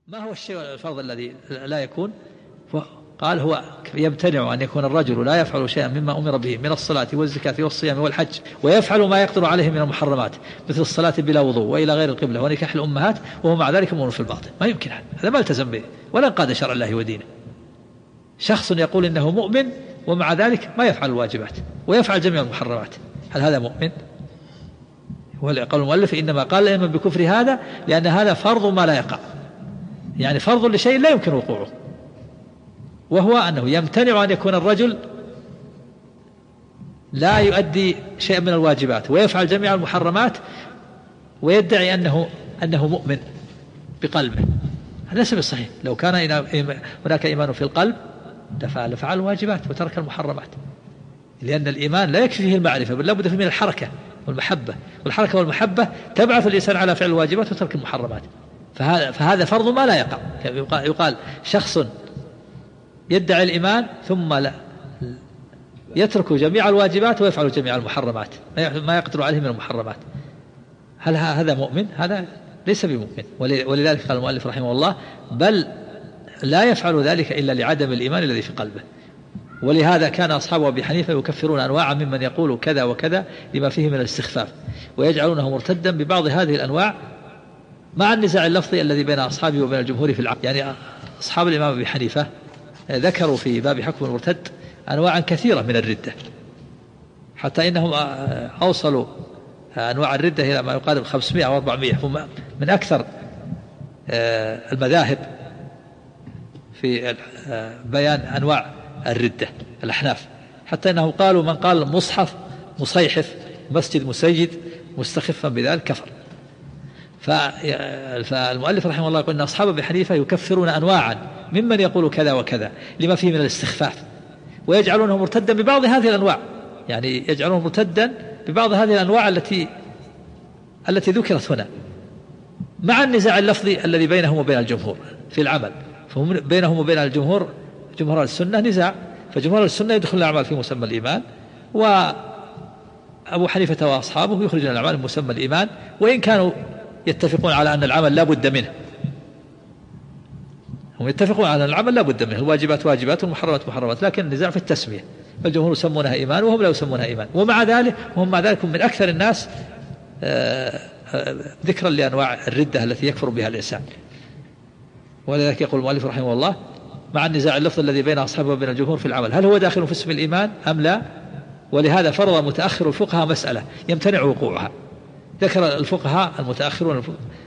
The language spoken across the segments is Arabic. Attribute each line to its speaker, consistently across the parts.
Speaker 1: ما هو الشيء الفرض الذي لا يكون؟ قال هو يمتنع أن يكون الرجل لا يفعل شيئا مما أمر به من الصلاة والزكاة والصيام والحج ويفعل ما يقدر عليه من المحرمات مثل الصلاة بلا وضوء وإلى غير القبلة ونكاح الأمهات وهو مع ذلك مؤمن في الباطن. ما يمكن، هذا ما التزم به ولا انقاد شرع الله ودينه. شخص يقول إنه مؤمن ومع ذلك ما يفعل الواجبات ويفعل جميع المحرمات، هل هذا مؤمن؟ قال المؤلف إنما قال إما بكفر هذا لأن هذا فرض ما لا يقع، يعني فرض لشيء لا يمكن وقوعه، وهو أنه يمتنع أن يكون الرجل لا يؤدي شيئا من الواجبات ويفعل جميع المحرمات ويدعي أنه مؤمن بقلبه. هذا ليس بالصحيح. لو كان هناك إيمان في القلب لفعل الواجبات وترك المحرمات، لأن الإيمان لا يكفي فيه المعرفة بل لابد فيه من الحركة والمحبة، والحركة والمحبة تبعث الإنسان على فعل الواجبات وترك المحرمات. فهذا فرض ما لا يقع. يقال شخص يدعي الإيمان ثم لا يترك جميع الواجبات ويفعل جميع المحرمات ما يقدر عليه من المحرمات، هل هذا مؤمن؟ هذا ليس بمؤمن. ولذلك قال المؤلف رحمه الله بل لا يفعل ذلك إلا لعدم الإيمان الذي في قلبه. ولهذا كان أصحاب أبي حنيفة يكفرون أنواعا ممن يقول كذا وكذا لما فيه من الاستخفاف ويجعلونه مرتدا ببعض هذه الأنواع مع النزاع اللفظي الذي بين أصحابه وبين الجمهور في العقل. يعني أصحاب الإمام أبي حنيفة ذكروا في باب حكم المرتد أنواعا كثيرة من الردة، حتى إنهم أوصلوا أنواع الردة إلى ما يقارب 500 أو 400. هم من أكثر المذاهب في بيان أنواع الردة الأحناف، حتى إنه قالوا من قال مصحف مصيحف مسجد مسيد مستخفا بذلك كفر. فالمؤلف رحمه الله يقول إن أصحاب أبي حنيفة يكفرون أنواعا ممن يقول كذا وكذا لما فيه من الاستخفاف ويجعلونه مرتدا ببعض هذه الأنواع، يعني يجعلونه مرتدا ببعض هذه الأنواع التي ذكرت هنا مع النزاع اللفظي الذي بينهم وبين الجمهور في العمل. فهم بينهم وبين الجمهور جمهور السنة نزاع، فجمهور السنة يدخل الأعمال في مسمى الإيمان، وأبو حنيفة وأصحابه يخرجون الأعمال من مسمى الإيمان، وإن كانوا يتفقون على أن العمل لا بد منه. هم يتفقون على أن العمل لا بد منه، الواجبات واجبات والمحرمات محرمات، لكن النزاع في التسمية، فالجمهور يسمونها إيمان وهم لا يسمونها إيمان. ومع ذلك وهم مع ذلك من أكثر الناس ذكرا لأنواع الردة التي يكفر بها الإنسان. ولذلك يقول المؤلف رحمه الله مع النزاع اللفظ الذي بين أصحابه وبين الجمهور في العمل هل هو داخل في اسم الإيمان أم لا؟ ولهذا فرض متأخر الفقهاء مسألة يمتنع وقوعها. ذكر الفقهاء المتأخرون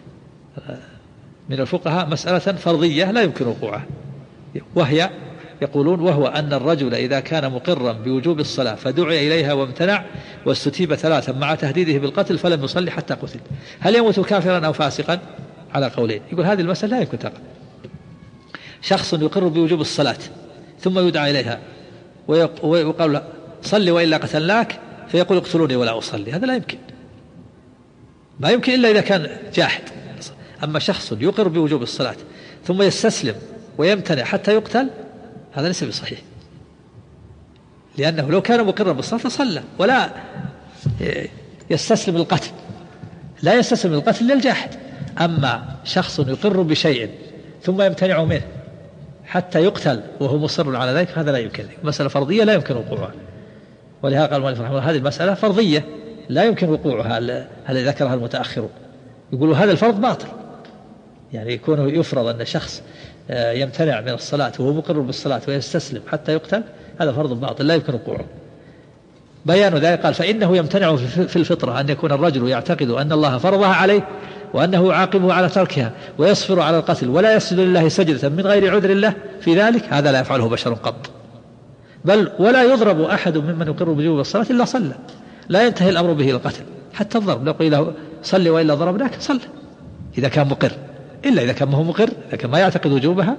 Speaker 1: من الفقهاء مسألة فرضية لا يمكن وقوعها، وهي يقولون وهو أن الرجل إذا كان مقرا بوجوب الصلاة فدعي إليها وامتنع واستتيب 3 مع تهديده بالقتل فلم يصلي حتى قتل، هل يموت كافرا أو فاسقا؟ على قولين. يقول هذه المسألة لا يمكن تقع. شخص يقر بوجوب الصلاة ثم يدعى إليها ويقال له صلي وإلا قتلناك فيقول اقتلوني ولا أصلي، هذا لا يمكن، ما يمكن إلا إذا كان جاحد. أما شخص يقر بوجوب الصلاة ثم يستسلم ويمتنع حتى يقتل هذا ليس بصحيح، لأنه لو كان مقرا بالصلاة صلى ولا يستسلم القتل، لا يستسلم القتل للجاحد. أما شخص يقر بشيء ثم يمتنع منه حتى يقتل وهو مصر على ذلك هذا لا يمكن، مسألة فرضية لا يمكن وقوعها. ولهذا قال المؤلف رحمه الله هذه المسألة فرضية لا يمكن وقوعها الذي ذكرها المتأخرون. يقولوا هذا الفرض باطل، يعني يكون يفرض أن شخص يمتنع من الصلاة وهو مقر بالصلاة ويستسلم حتى يقتل، هذا فرض باطل لا يمكن وقوعه. بيان ذلك قال فإنه يمتنع في الفطرة أن يكون الرجل يعتقد أن الله فرضها عليه وأنه يعاقبه على تركها ويصبر على القتل ولا يسجد لله سجدة من غير عذر الله في ذلك، هذا لا يفعله بشر قط، بل ولا يضرب أحد ممن يقر بوجوب الصلاة إلا صلى، لا ينتهي الأمر به القتل حتى الضرب، لو قيل له صلي وإلا ضربناك صلى إذا كان مقر، إلا إذا كان ما هو مقر لكن ما يعتقد وجوبها.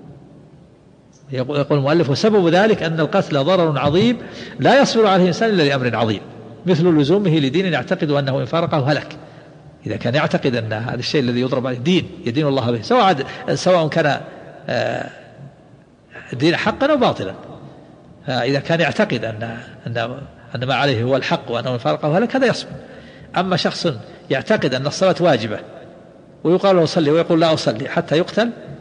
Speaker 1: يقول المؤلف وسبب ذلك أن القتل ضرر عظيم لا يصبر عليه إنسان إلا لأمر عظيم مثل لزومه لدين يعتقد أنه إن فارقه هلك. إذا كان يعتقد أن هذا الشيء الذي يضرب عليه دين يدين الله به سواء كان دين حقا أو باطلا، إذا كان يعتقد أن ما عليه هو الحق وأنه إن فارقه هلك هذا يصبر. أما شخص يعتقد أن الصلاة واجبة ويقال له صلي ويقول لا أصلي حتى يقتل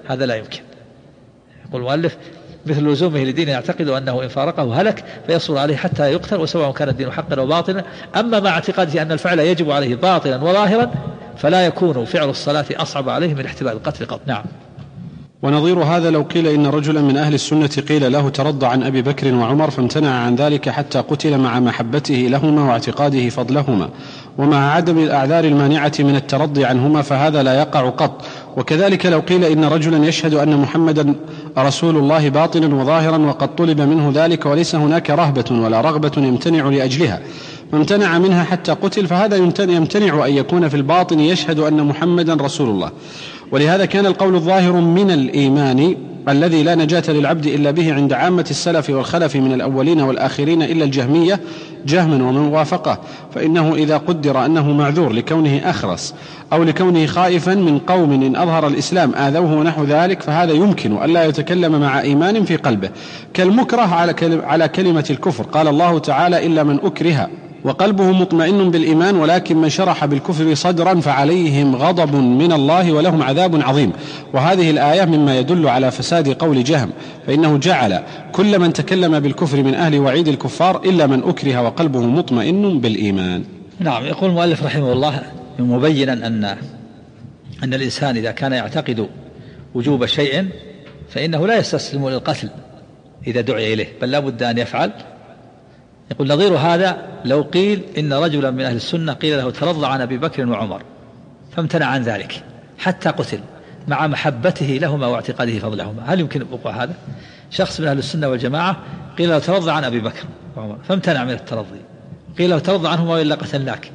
Speaker 1: هذا لا يمكن. يقول المؤلف مثل لزومه لدين يعتقد أنه إن فارقه هلك فيصبر عليه حتى يقتل وسواء كان الدين حقا أو باطلا. أما مع اعتقاده أن الفعل يجب عليه باطلا وظاهرا فلا يكون فعل الصلاة أصعب عليه من احتمال القتل قط. نعم.
Speaker 2: ونظير هذا لو قيل إن رجلا من أهل السنة قيل له ترضى عن أبي بكر وعمر فامتنع عن ذلك حتى قتل مع محبته لهما واعتقاده فضلهما، ومع عدم الأعذار المانعة من الترضي عنهما فهذا لا يقع قط. وكذلك لو قيل إن رجلا يشهد أن محمدا رسول الله باطنا وظاهرا وقد طلب منه ذلك وليس هناك رهبة ولا رغبة يمتنع لأجلها فامتنع منها حتى قتل فهذا يمتنع أن يكون في الباطن يشهد أن محمدا رسول الله. ولهذا كان القول الظاهر من الإيمان الذي لا نجاة للعبد إلا به عند عامة السلف والخلف من الأولين والآخرين إلا الجهمية جهما ومن وافقه، فإنه إذا قدر أنه معذور لكونه أخرس أو لكونه خائفا من قوم إن أظهر الإسلام آذوه ونحو ذلك فهذا يمكن ألا يتكلم مع إيمان في قلبه، كالمكره على كلمة الكفر. قال الله تعالى إلا من أكره وقلبه مطمئن بالإيمان ولكن من شرح بالكفر صدرا فعليهم غضب من الله ولهم عذاب عظيم. وهذه الآية مما يدل على فساد قول جهم، فإنه جعل كل من تكلم بالكفر من أهل وعيد الكفار إلا من أكره وقلبه مطمئن بالإيمان.
Speaker 1: نعم. يقول المؤلف رحمه الله مبينا أن الإنسان إذا كان يعتقد وجوب شيء فإنه لا يستسلم للقتل إذا دعي إليه بل لا بد أن يفعل. يقول نظير هذا لو قيل إن رجلا من أهل السنة قيل له ترضى عن أبي بكر وعمر فامتنع عن ذلك حتى قتل مع محبته لهما واعتقاده فضلهما. هل يمكن وقوع هذا؟ شخص من أهل السنة والجماعة قيل له ترضى عن أبي بكر وعمر فامتنع من الترضي، قيل له ترضى عنهما وإلا قتلناك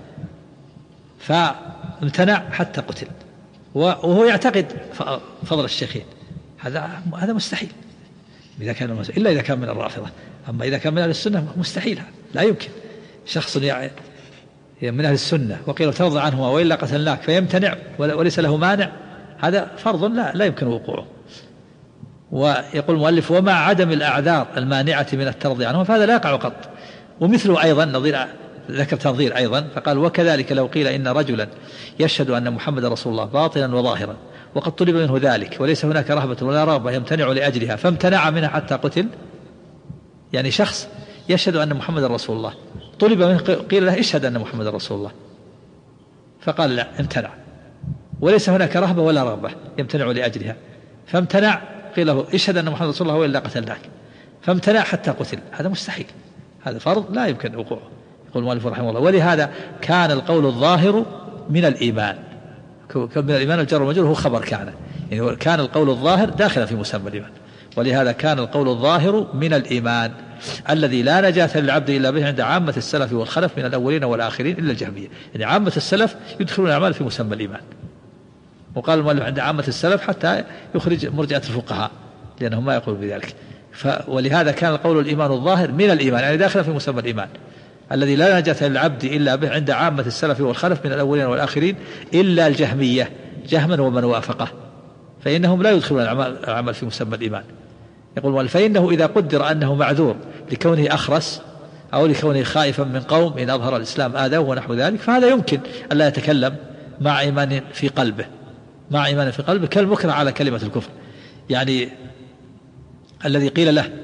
Speaker 1: فامتنع حتى قتل وهو يعتقد فضل الشيخين. هذا مستحيل إلا إذا كان من الرافضة. أما إذا كان من أهل السنة مستحيل، لا يمكن شخص من أهل السنة وقيل ترضى عنهما وإلا قتلناك فيمتنع وليس له مانع، هذا فرض لا يمكن وقوعه. ويقول المؤلف ومع عدم الأعذار المانعة من الترضي عنهما فهذا لا يقع قط. ومثله أيضا ذكر تنظير أيضا فقال وكذلك لو قيل إن رجلا يشهد أن محمد رسول الله باطنا وظاهرا وقد طلب منه ذلك وليس هناك رهبة ولا رغبة يمتنع لأجلها فامتنع منها حتى قتل. يعني شخص يشهد أن محمد رسول الله طلب منه قيل له اشهد أن محمد رسول الله فقال لا امتنع وليس هناك رهبة ولا رغبة يمتنع لأجلها فامتنع، قيل له اشهد أن محمد رسول الله وإلا قتلناك فامتنع حتى قتل. هذا مستحيل، هذا فرض لا يمكن وقوعه. يقول المؤلف رحمه الله ولهذا كان القول الظاهر من الإيمان. من الإيمان الجر والمجرور هو خبر يعني كان القول الظاهر داخلا في مسمى الإيمان. ولهذا كان القول الظاهر من الإيمان الذي لا نجاة للعبد إلا به عند عامة السلف والخلف من الأولين والآخرين إلا الجهمية. يعني عامة السلف يدخلون الأعمال في مسمى الإيمان. وقال المؤلف عند عامة السلف حتى يخرج مرجئة الفقهاء لأنهم ما يقولون بذلك. ولهذا كان القول الإيمان الظاهر من الإيمان يعني داخلا في مسمى الإيمان الذي لا نجاة للعبد إلا به عند عامة السلف والخلف من الأولين والآخرين إلا الجهمية جهما ومن وافقه فإنهم لا يدخلون العمل في مسمى الإيمان. يقول فإنه إذا قدر أنه معذور لكونه أخرس أو لكونه خائفا من قوم إن أظهر الإسلام آذوه ونحو ذلك فهذا يمكن ألا يتكلم مع إيمان في قلبه كالمكره على كلمة الكفر. يعني الذي قيل له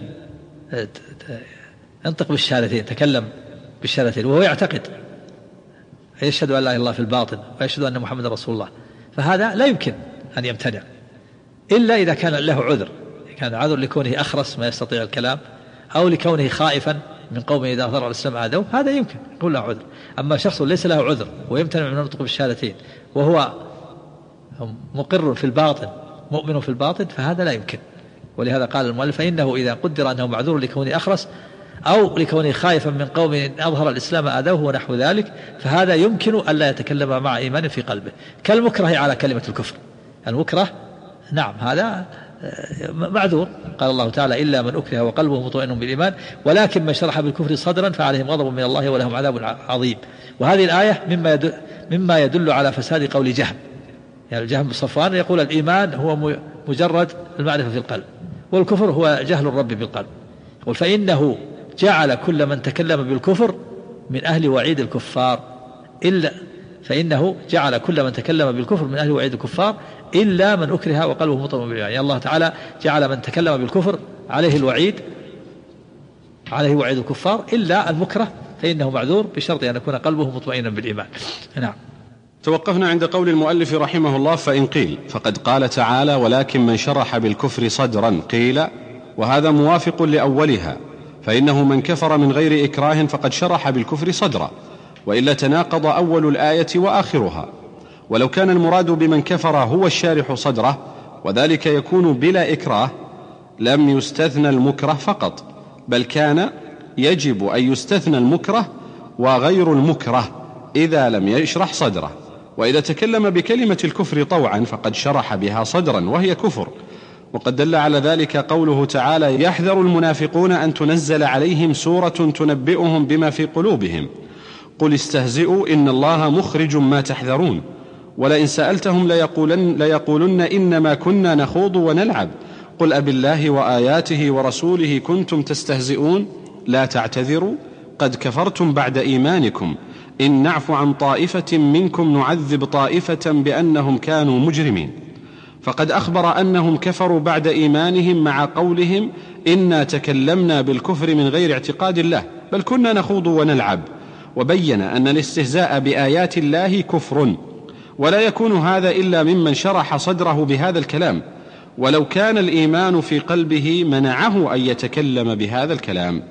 Speaker 1: انطق بالشهادتين تكلم بالشهادتين وهو يعتقد يشهد أن لا إله إلا الله في الباطن ويشهد أن محمد رسول الله فهذا لا يمكن أن يمتنع إلا إذا كان له عذر، كان عذر لكونه أخرس ما يستطيع الكلام أو لكونه خائفا من قوم إذا أظهر الإسلام آذوه هذا يمكن يقول له عذر. أما شخص ليس له عذر ويمتنع من النطق بالشهادتين وهو مقر في الباطن مؤمن في الباطن فهذا لا يمكن. ولهذا قال المؤلف فإنه إذا قدر أنه معذور لكونه أخرس أو لكونه خائفا من قوم أظهر الإسلام آذوه ونحو ذلك فهذا يمكن ألا يتكلم مع إيمان في قلبه كالمكره على كلمة الكفر. المكره نعم هذا معذور. قال الله تعالى إلا من أكره وقلبه مطمئن بالإيمان ولكن من شرح بالكفر صدرا فعليهم غضب من الله ولهم عذاب عظيم. وهذه الآية مما يدل على فساد قول جهم. يعني جهم بن صفوان يقول الإيمان هو مجرد المعرفة في القلب والكفر هو جهل الرب بالقلب. يقول فإنه جعل كل من تكلم بالكفر من أهل وعيد الكفار إلا من أكره وقلبه مطمئن بالإيمان. يعني الله تعالى جعل من تكلم بالكفر عليه الوعيد، عليه وعيد الكفار، إلا المكره فإنه معذور بشرط أن يكون قلبه مطمئنا بالإيمان. نعم.
Speaker 2: توقفنا عند قول المؤلف رحمه الله: فإن قيل، فقد قال تعالى: ولكن من شرح بالكفر صدرا، قيل، وهذا موافق لأولها، فإنه من كفر من غير إكراه فقد شرح بالكفر صدرا، وإلا تناقض أول الآية وآخرها. ولو كان المراد بمن كفر هو الشارح صدره، وذلك يكون بلا إكراه، لم يستثنى المكره فقط، بل كان يجب أن يستثنى المكره وغير المكره إذا لم يشرح صدره. وإذا تكلم بكلمة الكفر طوعا فقد شرح بها صدرا وهي كفر. وقد دل على ذلك قوله تعالى: يحذر المنافقون أن تنزل عليهم سورة تنبئهم بما في قلوبهم، قل استهزئوا إن الله مخرج ما تحذرون، ولئن سألتهم ليقولن إنما كنا نخوض ونلعب، قل أبالله وآياته ورسوله كنتم تستهزئون لا تعتذروا قد كفرتم بعد إيمانكم إن نعف عن طائفة منكم نعذب طائفة بأنهم كانوا مجرمين. فقد أخبر أنهم كفروا بعد إيمانهم مع قولهم: إنا تكلمنا بالكفر من غير اعتقاد الله بل كنا نخوض ونلعب. وبين أن الاستهزاء بآيات الله كفر، ولا يكون هذا إلا ممن شرح صدره بهذا الكلام، ولو كان الإيمان في قلبه منعه أن يتكلم بهذا الكلام.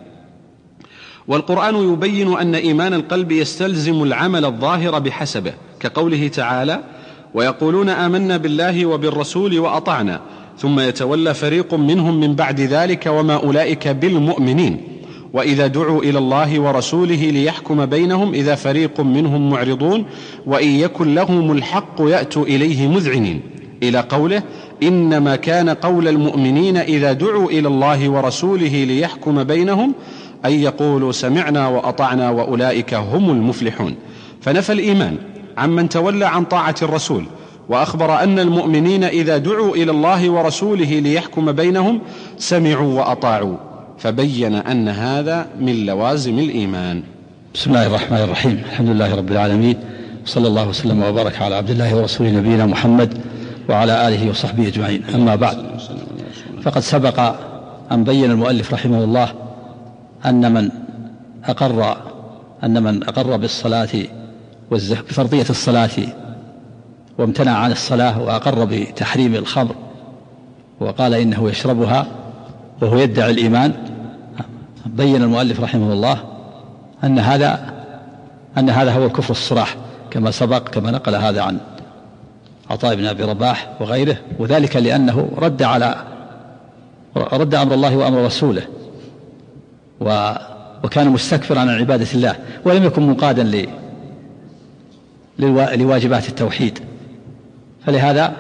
Speaker 2: والقرآن يبين أن إيمان القلب يستلزم العمل الظاهر بحسبه، كقوله تعالى: ويقولون آمنا بالله وبالرسول وأطعنا ثم يتولى فريق منهم من بعد ذلك وما أولئك بالمؤمنين وإذا دعوا إلى الله ورسوله ليحكم بينهم إذا فريق منهم معرضون وإن يكن لهم الحق يأتوا إليه مذعنين، إلى قوله: إنما كان قول المؤمنين إذا دعوا إلى الله ورسوله ليحكم بينهم أن يقولوا سمعنا وأطعنا وأولئك هم المفلحون. فنفى الإيمان عمن تولى عن طاعة الرسول، وأخبر أن المؤمنين إذا دعوا إلى الله ورسوله ليحكم بينهم سمعوا وأطاعوا، فبين أن هذا من لوازم الإيمان.
Speaker 1: بسم الله الرحمن الرحيم، الحمد لله رب العالمين، صلى الله وسلم وبارك على عبد الله ورسوله نبينا محمد وعلى آله وصحبه أجمعين. أما بعد، فقد سبق أن بين المؤلف رحمه الله أن من أقر بالصلاة بفرضية الصلاة وامتنع عن الصلاة وأقر بتحريم الخمر وقال إنه يشربها وهو يدعي الإيمان، بين المؤلف رحمه الله أن هذا هو الكفر الصراح، كما سبق، كما نقل هذا عن عطاء بن أبي رباح وغيره، وذلك لأنه رد أمر الله وأمر رسوله، وكان مستكبرا عن عبادة الله، ولم يكن منقادا لواجبات التوحيد. فلهذا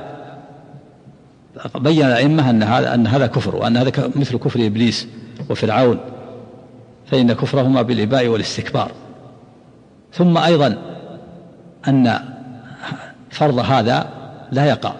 Speaker 1: بين الأئمة أن هذا كفر، وأن هذا مثل كفر إبليس وفرعون، فإن كفرهما بالإباء والاستكبار. ثم أيضا أن فرض هذا لا يقع،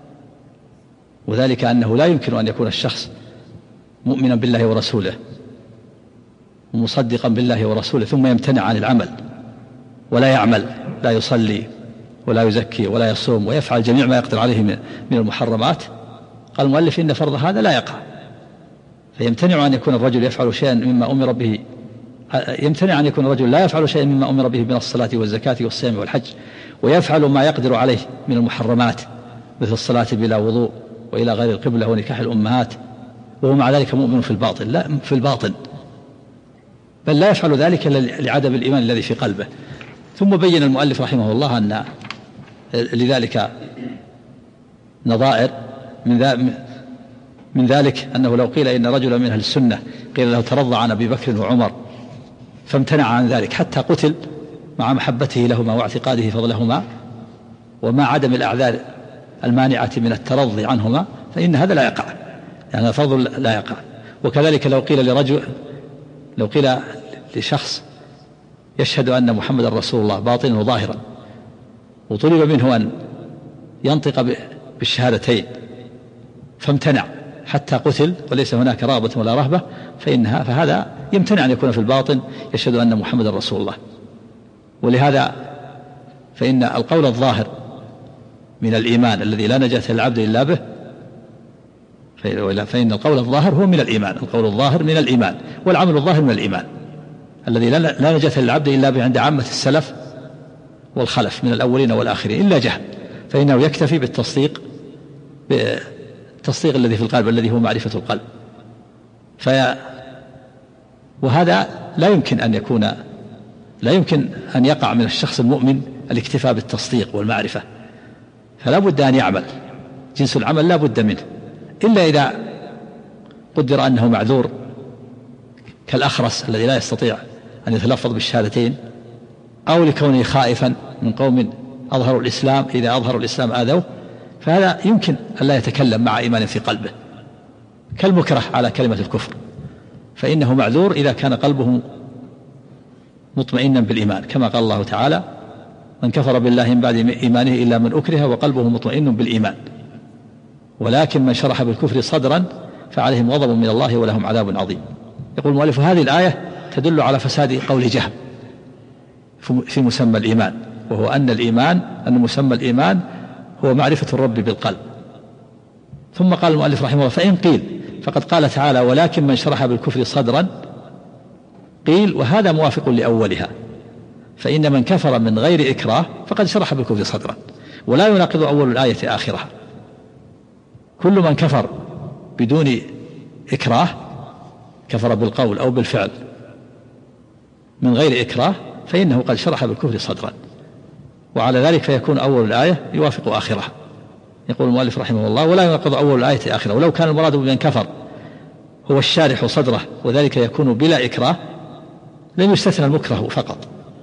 Speaker 1: وذلك أنه لا يمكن أن يكون الشخص مؤمنا بالله ورسوله ومصدقا بالله ورسوله ثم يمتنع عن العمل ولا يعمل، لا يصلي ولا يزكي ولا يصوم ويفعل جميع ما يقدر عليه من المحرمات. قال المؤلف إن فرض هذا لا يقع، فيمتنع أن يكون الرجل يفعل شيئا مما أمر به، يمتنع أن يكون الرجل لا يفعل شيئا مما أمر به من الصلاة والزكاة والصيام والحج، ويفعل ما يقدر عليه من المحرمات مثل الصلاة بلا وضوء وإلى غير القبلة ونكاح الأمهات، وهو مع ذلك مؤمن في الباطن، لا في الباطن، بل لا يفعل ذلك لعدم الإيمان الذي في قلبه. ثم بين المؤلف رحمه الله أن لذلك نظائر، من ذلك أنه لو قيل إن رجلا من أهل السنة قيل له ترضى عن أبي بكر وعمر فامتنع عن ذلك حتى قتل مع محبته لهما واعتقاده فضلهما ومع عدم الأعذار المانعة من الترضي عنهما، فإن هذا لا يقع، يعني الفضل لا يقع. وكذلك لو قيل لشخص يشهد أن محمد رسول الله باطنا وظاهرا وطلب منه أن ينطق بالشهادتين فامتنع حتى قتل وليس هناك رغبة ولا رهبة، فهذا يمتنع أن يكون في الباطن يشهد أن محمد رسول الله. ولهذا فإن القول الظاهر من الإيمان الذي لا نجاة للعبد إلا به، فإن القول الظاهر هو من الإيمان، القول الظاهر من الإيمان، والعمل الظاهر من الإيمان الذي لا نجاة للعبد إلا به عند عامة السلف والخلف من الأولين والآخرين إلا جهل، فإنه يكتفي بالتصديق الذي في القلب الذي هو معرفة القلب. وهذا لا يمكن أن يقع من الشخص المؤمن الاكتفاء بالتصديق والمعرفة، فلا بد أن يعمل، جنس العمل لا بد منه، إلا إذا قدر أنه معذور كالأخرس الذي لا يستطيع أن يتلفظ بالشهادتين، أو لكونه خائفا من قوم أظهروا الإسلام، إذا أظهروا الإسلام آذوه، فهذا يمكن أن لا يتكلم مع إيمان في قلبه، كالمكره على كلمة الكفر، فإنه معذور إذا كان قلبه مطمئنا بالإيمان، كما قال الله تعالى: من كفر بالله من بعد إيمانه إلا من أكره وقلبه مطمئن بالإيمان، ولكن من شرح بالكفر صدرا فعليهم غضب من الله ولهم عذاب عظيم. يقول المؤلف: هذه الآية تدل على فساد قول جهم في مسمى الإيمان، وهو أن مسمى الإيمان هو معرفة الرب بالقلب. ثم قال المؤلف رحمه الله: فإن قيل فقد قال تعالى: ولكن من شرح بالكفر صدرا، قيل وهذا موافق لأولها، فإن من كفر من غير إكراه فقد شرح بالكفر صدرا، ولا يناقض أول الآية آخرها. كل من كفر بدون إكراه، كفر بالقول أو بالفعل من غير إكراه، فإنه قد شرح بالكفر صدرا، وعلى ذلك فيكون أول الآية يوافق آخرها. يقول المؤلف رحمه الله: ولا يناقض أول الآية آخرها. ولو كان المراد بمن كفر هو الشارح صدره وذلك يكون بلا إكراه لم يستثنى المكره فقط،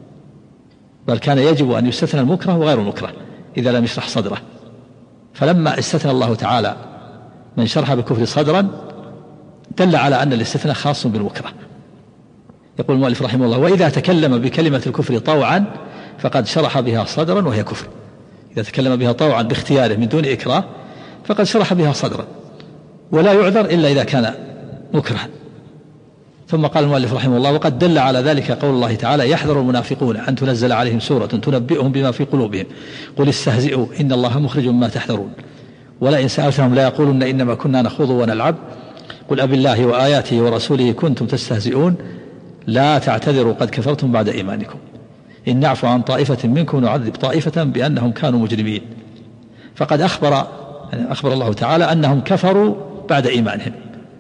Speaker 1: بل كان يجب أن يستثنى المكره وغير المكره إذا لم يشرح صدره، فلما استثنى الله تعالى من شرح بالكفر صدرا دل على أن الاستثناء خاص بالمكره. يقول المؤلف رحمه الله: وإذا تكلم بكلمة الكفر طوعا فقد شرح بها صدرا وهي كفر. إذا تكلم بها طوعا باختياره من دون إكراه فقد شرح بها صدرا، ولا يعذر إلا إذا كان مكرها. ثم قال المؤلف رحمه الله: وقد دل على ذلك قول الله تعالى: يحذر المنافقون أن تنزل عليهم سورة تنبئهم بما في قلوبهم قل استهزئوا إن الله مخرج ما تحذرون ولئن سألتهم لا يقولن إنما كنا نخوض ونلعب قل أبالله وآياته ورسوله كنتم تستهزئون لا تعتذروا قد كفرتم بعد إيمانكم إن نعفو عن طائفة منكم نعذب طائفة بأنهم كانوا مجرمين. فقد أخبر الله تعالى أنهم كفروا بعد إيمانهم،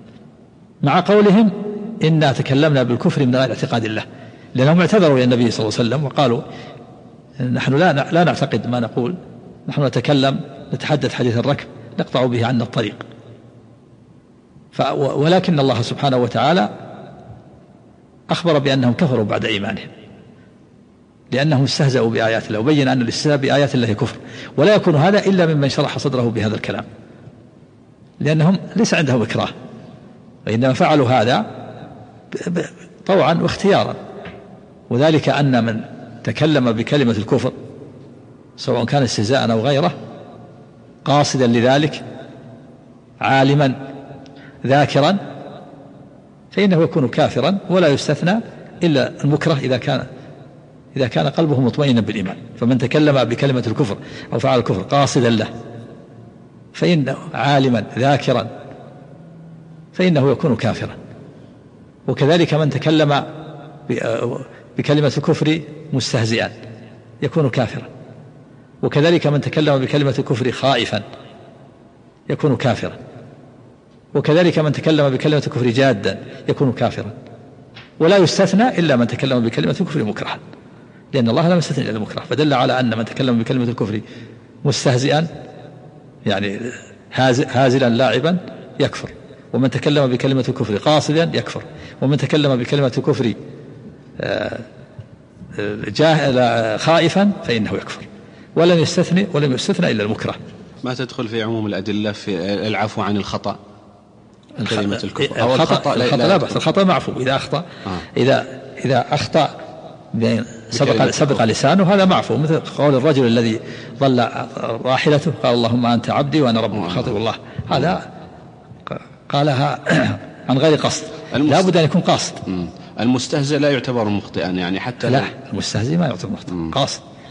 Speaker 1: مع قولهم إنا تكلمنا بالكفر من غير اعتقاد الله، لأنهم اعتذروا إلى النبي صلى الله عليه وسلم وقالوا: نحن لا نعتقد ما نقول، نحن نتحدث حديث الركب نقطع به عنا الطريق. ولكن الله سبحانه وتعالى أخبر بأنهم كفروا بعد إيمانهم لأنهم استهزأوا بآيات الله، وبين أن الاستهزاء بآيات الله كفر، ولا يكون هذا إلا ممن شرح صدره بهذا الكلام، لأنهم ليس عندهم إكراه، وإنما فعلوا هذا طوعا واختيارا. وذلك أن من تكلم بكلمة الكفر سواء كان استهزاء أو غيره قاصدا لذلك عالما ذاكرا فإنه يكون كافرا، ولا يستثنى إلا المكره إذا كان قلبه مطمئنا بالإيمان. فمن تكلم بكلمة الكفر أو فعل الكفر قاصدا له فإنه عالما ذاكرا فإنه يكون كافرا. وكذلك من تكلم بكلمة الكفر مستهزئا يكون كافرا، وكذلك من تكلم بكلمة الكفر خائفا يكون كافرا، وكذلك من تكلم بكلمة الكفر جادا يكون كافرا، ولا يستثنى إلا من تكلم بكلمة الكفر مكرها، لأن الله لم يستثني إلا المكره، فدل على أن من تكلم بكلمة الكفر مستهزئا يعني هازلا لاعبا يكفر، ومن تكلم بكلمة الكفر قاصدا يكفر، ومن تكلم بكلمة الكفر خائفا فإنه يكفر، ولم يستثنى إلا المكره.
Speaker 2: ما تدخل في عموم الأدلة في العفو عن الخطأ كلمة الكفر
Speaker 1: أو الخطأ لا بأس، الخطأ معفو إذا أخطأ إذا أخطأ سبق لسانه هذا معفو، مثل قول الرجل الذي ضل راحلته قال اللهم أنت عبدي وأنا ربك خاطب الله، هذا قالها عن غير قصد، لا بد أن يكون قاصد.
Speaker 2: المستهزئ لا يعتبر مخطئا يعني حتى
Speaker 1: لا المستهزئ ما يعتبر مخطئ، قاصد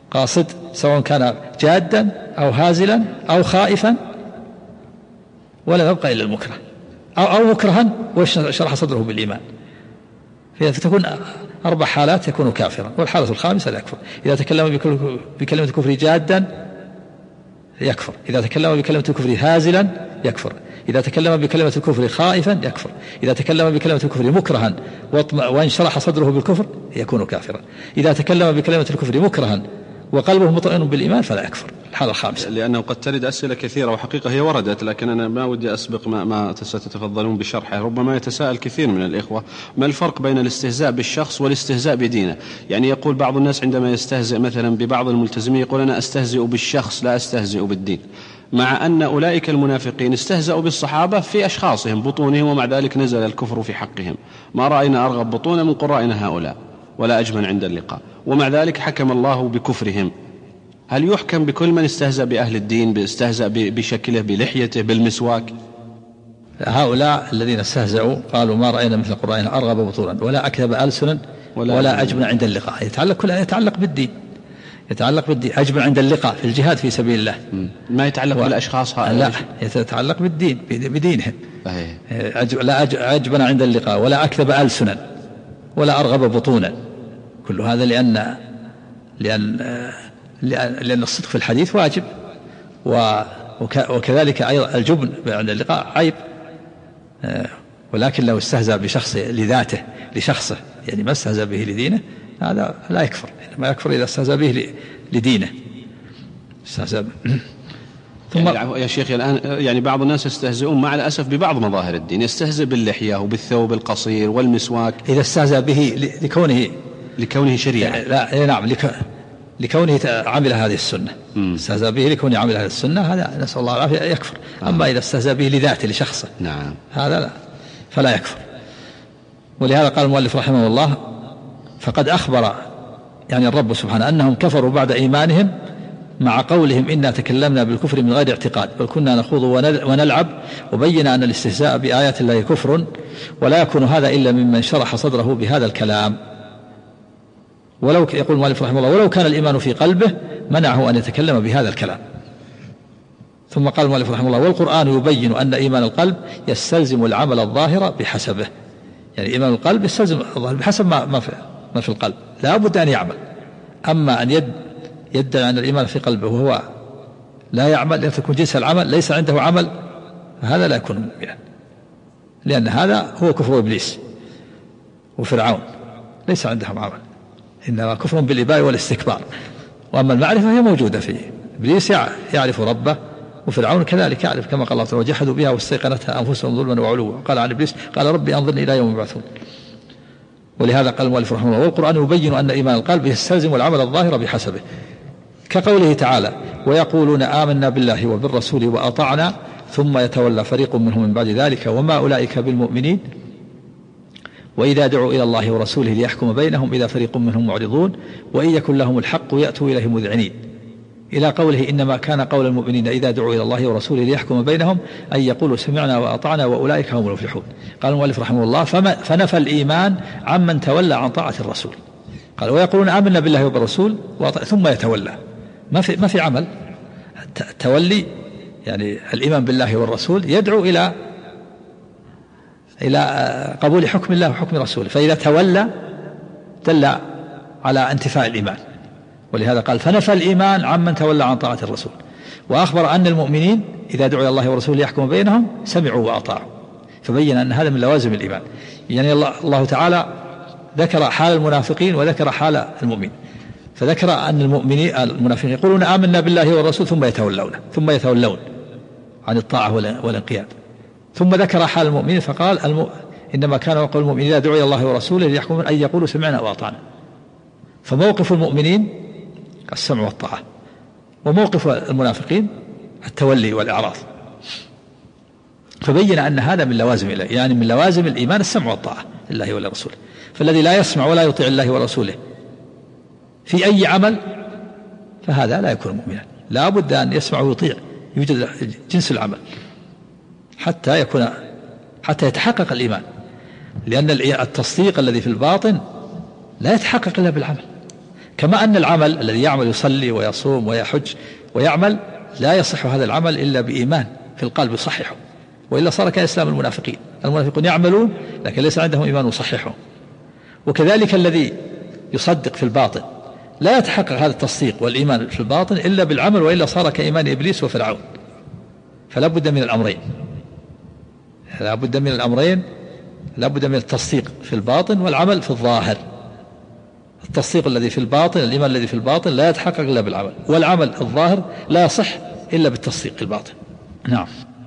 Speaker 1: قاصد سواء كان جادا أو هازلا أو خائفا، ولا يبقى إلا المكره، أو مكرها وشرح صدره بالإيمان. فتكون 4 حالات يكون كافرا، والحالة الخامسة لا يكفر. إذا تكلم بكلمة الكفر جادا يكفر، إذا تكلم بكلمة الكفر هازلا يكفر، إذا تكلم بكلمة الكفر خائفا يكفر، إذا تكلم بكلمة الكفر مكرها وانشرح صدره بالكفر يكون كافرا، إذا تكلم بكلمة الكفر مكرها وقلبه مطمئن بالإيمان فلا يكفر. الحالة الخامسة.
Speaker 2: لأنه قد ترد أسئلة كثيرة وحقيقة هي وردت، لكن أنا ما ودي أسبق ما ستتفضلون بشرحه. ربما يتساءل كثير من الإخوة ما الفرق بين الاستهزاء بالشخص والاستهزاء بدينه؟ يعني يقول بعض الناس عندما يستهزئ مثلا ببعض الملتزمين يقول أنا أستهزئ بالشخص لا أستهزئ بالدين، مع أن أولئك المنافقين استهزأوا بالصحابة في أشخاصهم بطونهم، ومع ذلك نزل الكفر في حقهم. ما رأينا أرغب بطونا من قرائنا هؤلاء ولا أجمل عند اللقاء، ومع ذلك حكم الله بكفرهم. هل يحكم بكل من استهزأ بأهل الدين، استهزأ بشكله، بلحيته، بالمسواك؟
Speaker 1: هؤلاء الذين استهزأوا قالوا ما رأينا مثل قرائنا أرغب بطونا ولا أكذب ألسنا ولا أجمل عند اللقاء. يتعلق بالدين، يتعلق بالدين. أجمل عند اللقاء في الجهاد في سبيل الله،
Speaker 2: ما يتعلق بالأشخاص هؤلاء،
Speaker 1: لا يتعلق بالدين، بدينهم. لا أجمل عند اللقاء ولا أكذب ألسنا ولا أرغب بطونا. كل هذا لأن الصدق في الحديث واجب، وكذلك أيضا الجبن عند اللقاء عيب. ولكن لو استهزأ بشخص لذاته لشخصه، يعني ما استهزأ به لدينه، هذا لا يكفر. ما يكفر إذا استهزأ به لدينه.
Speaker 2: ثم يا شيخ الآن يعني بعض الناس يستهزئون مع الأسف ببعض مظاهر الدين، يستهزئ باللحية وبالثوب القصير والمسواك.
Speaker 1: إذا استهزأ به لكونه
Speaker 2: شريعة،
Speaker 1: لا نعم، لكونه عمل هذه السنة. استهزأ به لكونه عمل هذه السنة، هذا نسأل الله العافية يكفر. أما إذا استهزأ به لذاته لشخصه،
Speaker 2: نعم،
Speaker 1: هذا لا، فلا يكفر. ولهذا قال المؤلف رحمه الله فقد أخبر يعني الرب سبحانه أنهم كفروا بعد إيمانهم، مع قولهم إنا تكلمنا بالكفر من غير اعتقاد بل كنا نخوض ونلعب، وبين أن الاستهزاء بآيات الله كفر، ولا يكون هذا إلا ممن شرح صدره بهذا الكلام. ولو يقول المؤلف رحمه الله ولو كان الإيمان في قلبه منعه أن يتكلم بهذا الكلام. ثم قال المؤلف رحمه الله والقرآن يبين أن إيمان القلب يستلزم العمل الظاهر بحسبه. يعني إيمان القلب يستلزم الظاهر بحسب ما في القلب، لا بد أن يعمل. أما أن يدعي أن الإيمان في قلبه وهو لا يعمل، يكون جنس العمل ليس عنده عمل، فهذا لا يكون مؤمنا، لأن هذا هو كفر إبليس وفرعون، ليس عندهم عمل، إنما كفر بالإباء والاستكبار. وأما المعرفة هي موجودة فيه. إبليس يعرف ربه، وفرعون كذلك يعرف، كما قال الله تعالى وجحدوا بها واستيقنتها أنفسهم ظلما وعلوا. قال عن إبليس قال ربي أنظرني إلى يوم يبعثون. ولهذا قال المؤلف رحمه الله والقرآن يبين أن إيمان القلب يستلزم العمل الظاهر بحسبه، كقوله تعالى ويقولون آمنا بالله وبالرسول وأطعنا ثم يتولى فريق منهم من بعد ذلك وما أولئك بالمؤمنين وإذا دعوا إلى الله ورسوله ليحكم بينهم إذا فريق منهم معرضون وإن يكن لهم الحق يأتوا إليه مذعنين، إلى قوله إنما كان قول المؤمنين إذا دعوا إلى الله ورسوله ليحكم بينهم أن يقولوا سمعنا وأطعنا وأولئك هم المفلحون. قال المؤلف رحمه الله فنفى الإيمان عمن تولى عن طاعة الرسول. قال ويقولون آمنا بالله وبالرسول ثم يتولى، ما في عمل. التولي يعني الإيمان بالله والرسول يدعو إلى قبول حكم الله وحكم رسوله، فإذا تولى دل على انتفاء الإيمان. ولهذا قال فنفى الإيمان عمن تولى عن طاعة الرسول، وأخبر أن المؤمنين إذا دعوا إلى الله ورسوله ليحكم بينهم سمعوا وأطاعوا، فبين أن هذا من لوازم الإيمان. يعني الله تعالى ذكر حال المنافقين وذكر حال المؤمن، فذكر أن المنافقين يقولون آمنا بالله والرسول ثم يتولون عن الطاعة والانقياد، ثم ذكر حال المؤمنين فقال إنما كان وقول المؤمن إذا دعوا إلى الله ورسوله ليحكم أن يقولوا سمعنا وأطعنا. فموقف المؤمنين السمع والطاعة، وموقف المنافقين التولي والإعراض. فبين أن هذا من لوازم الله، يعني من لوازم الإيمان السمع والطاعة لله ولرسوله. فالذي لا يسمع ولا يطيع الله ورسوله في أي عمل فهذا لا يكون مؤمنا، لا بد أن يسمع ويطيع، يوجد جنس العمل حتى يتحقق الإيمان، لأن التصديق الذي في الباطن لا يتحقق إلا بالعمل. كما أن العمل الذي يعمل يصلي ويصوم ويحج ويعمل لا يصح هذا العمل إلا بإيمان في القلب يصححه، وإلا صار كإسلام المنافقين. المنافقون يعملون لكن ليس عندهم إيمان يصححه. وكذلك الذي يصدق في الباطن لا يتحقق هذا التصديق والإيمان في الباطن إلا بالعمل، وإلا صار كإيمان إبليس وفرعون. فلا بد من الأمرين، لا بد من الأمرين، لا بد من التصديق في الباطن والعمل في الظاهر. التصديق الذي في الباطن، الإيمان الذي في الباطن لا يتحقق إلا بالعمل، والعمل الظاهر لا يصح إلا بالتصديق الباطن. نعم.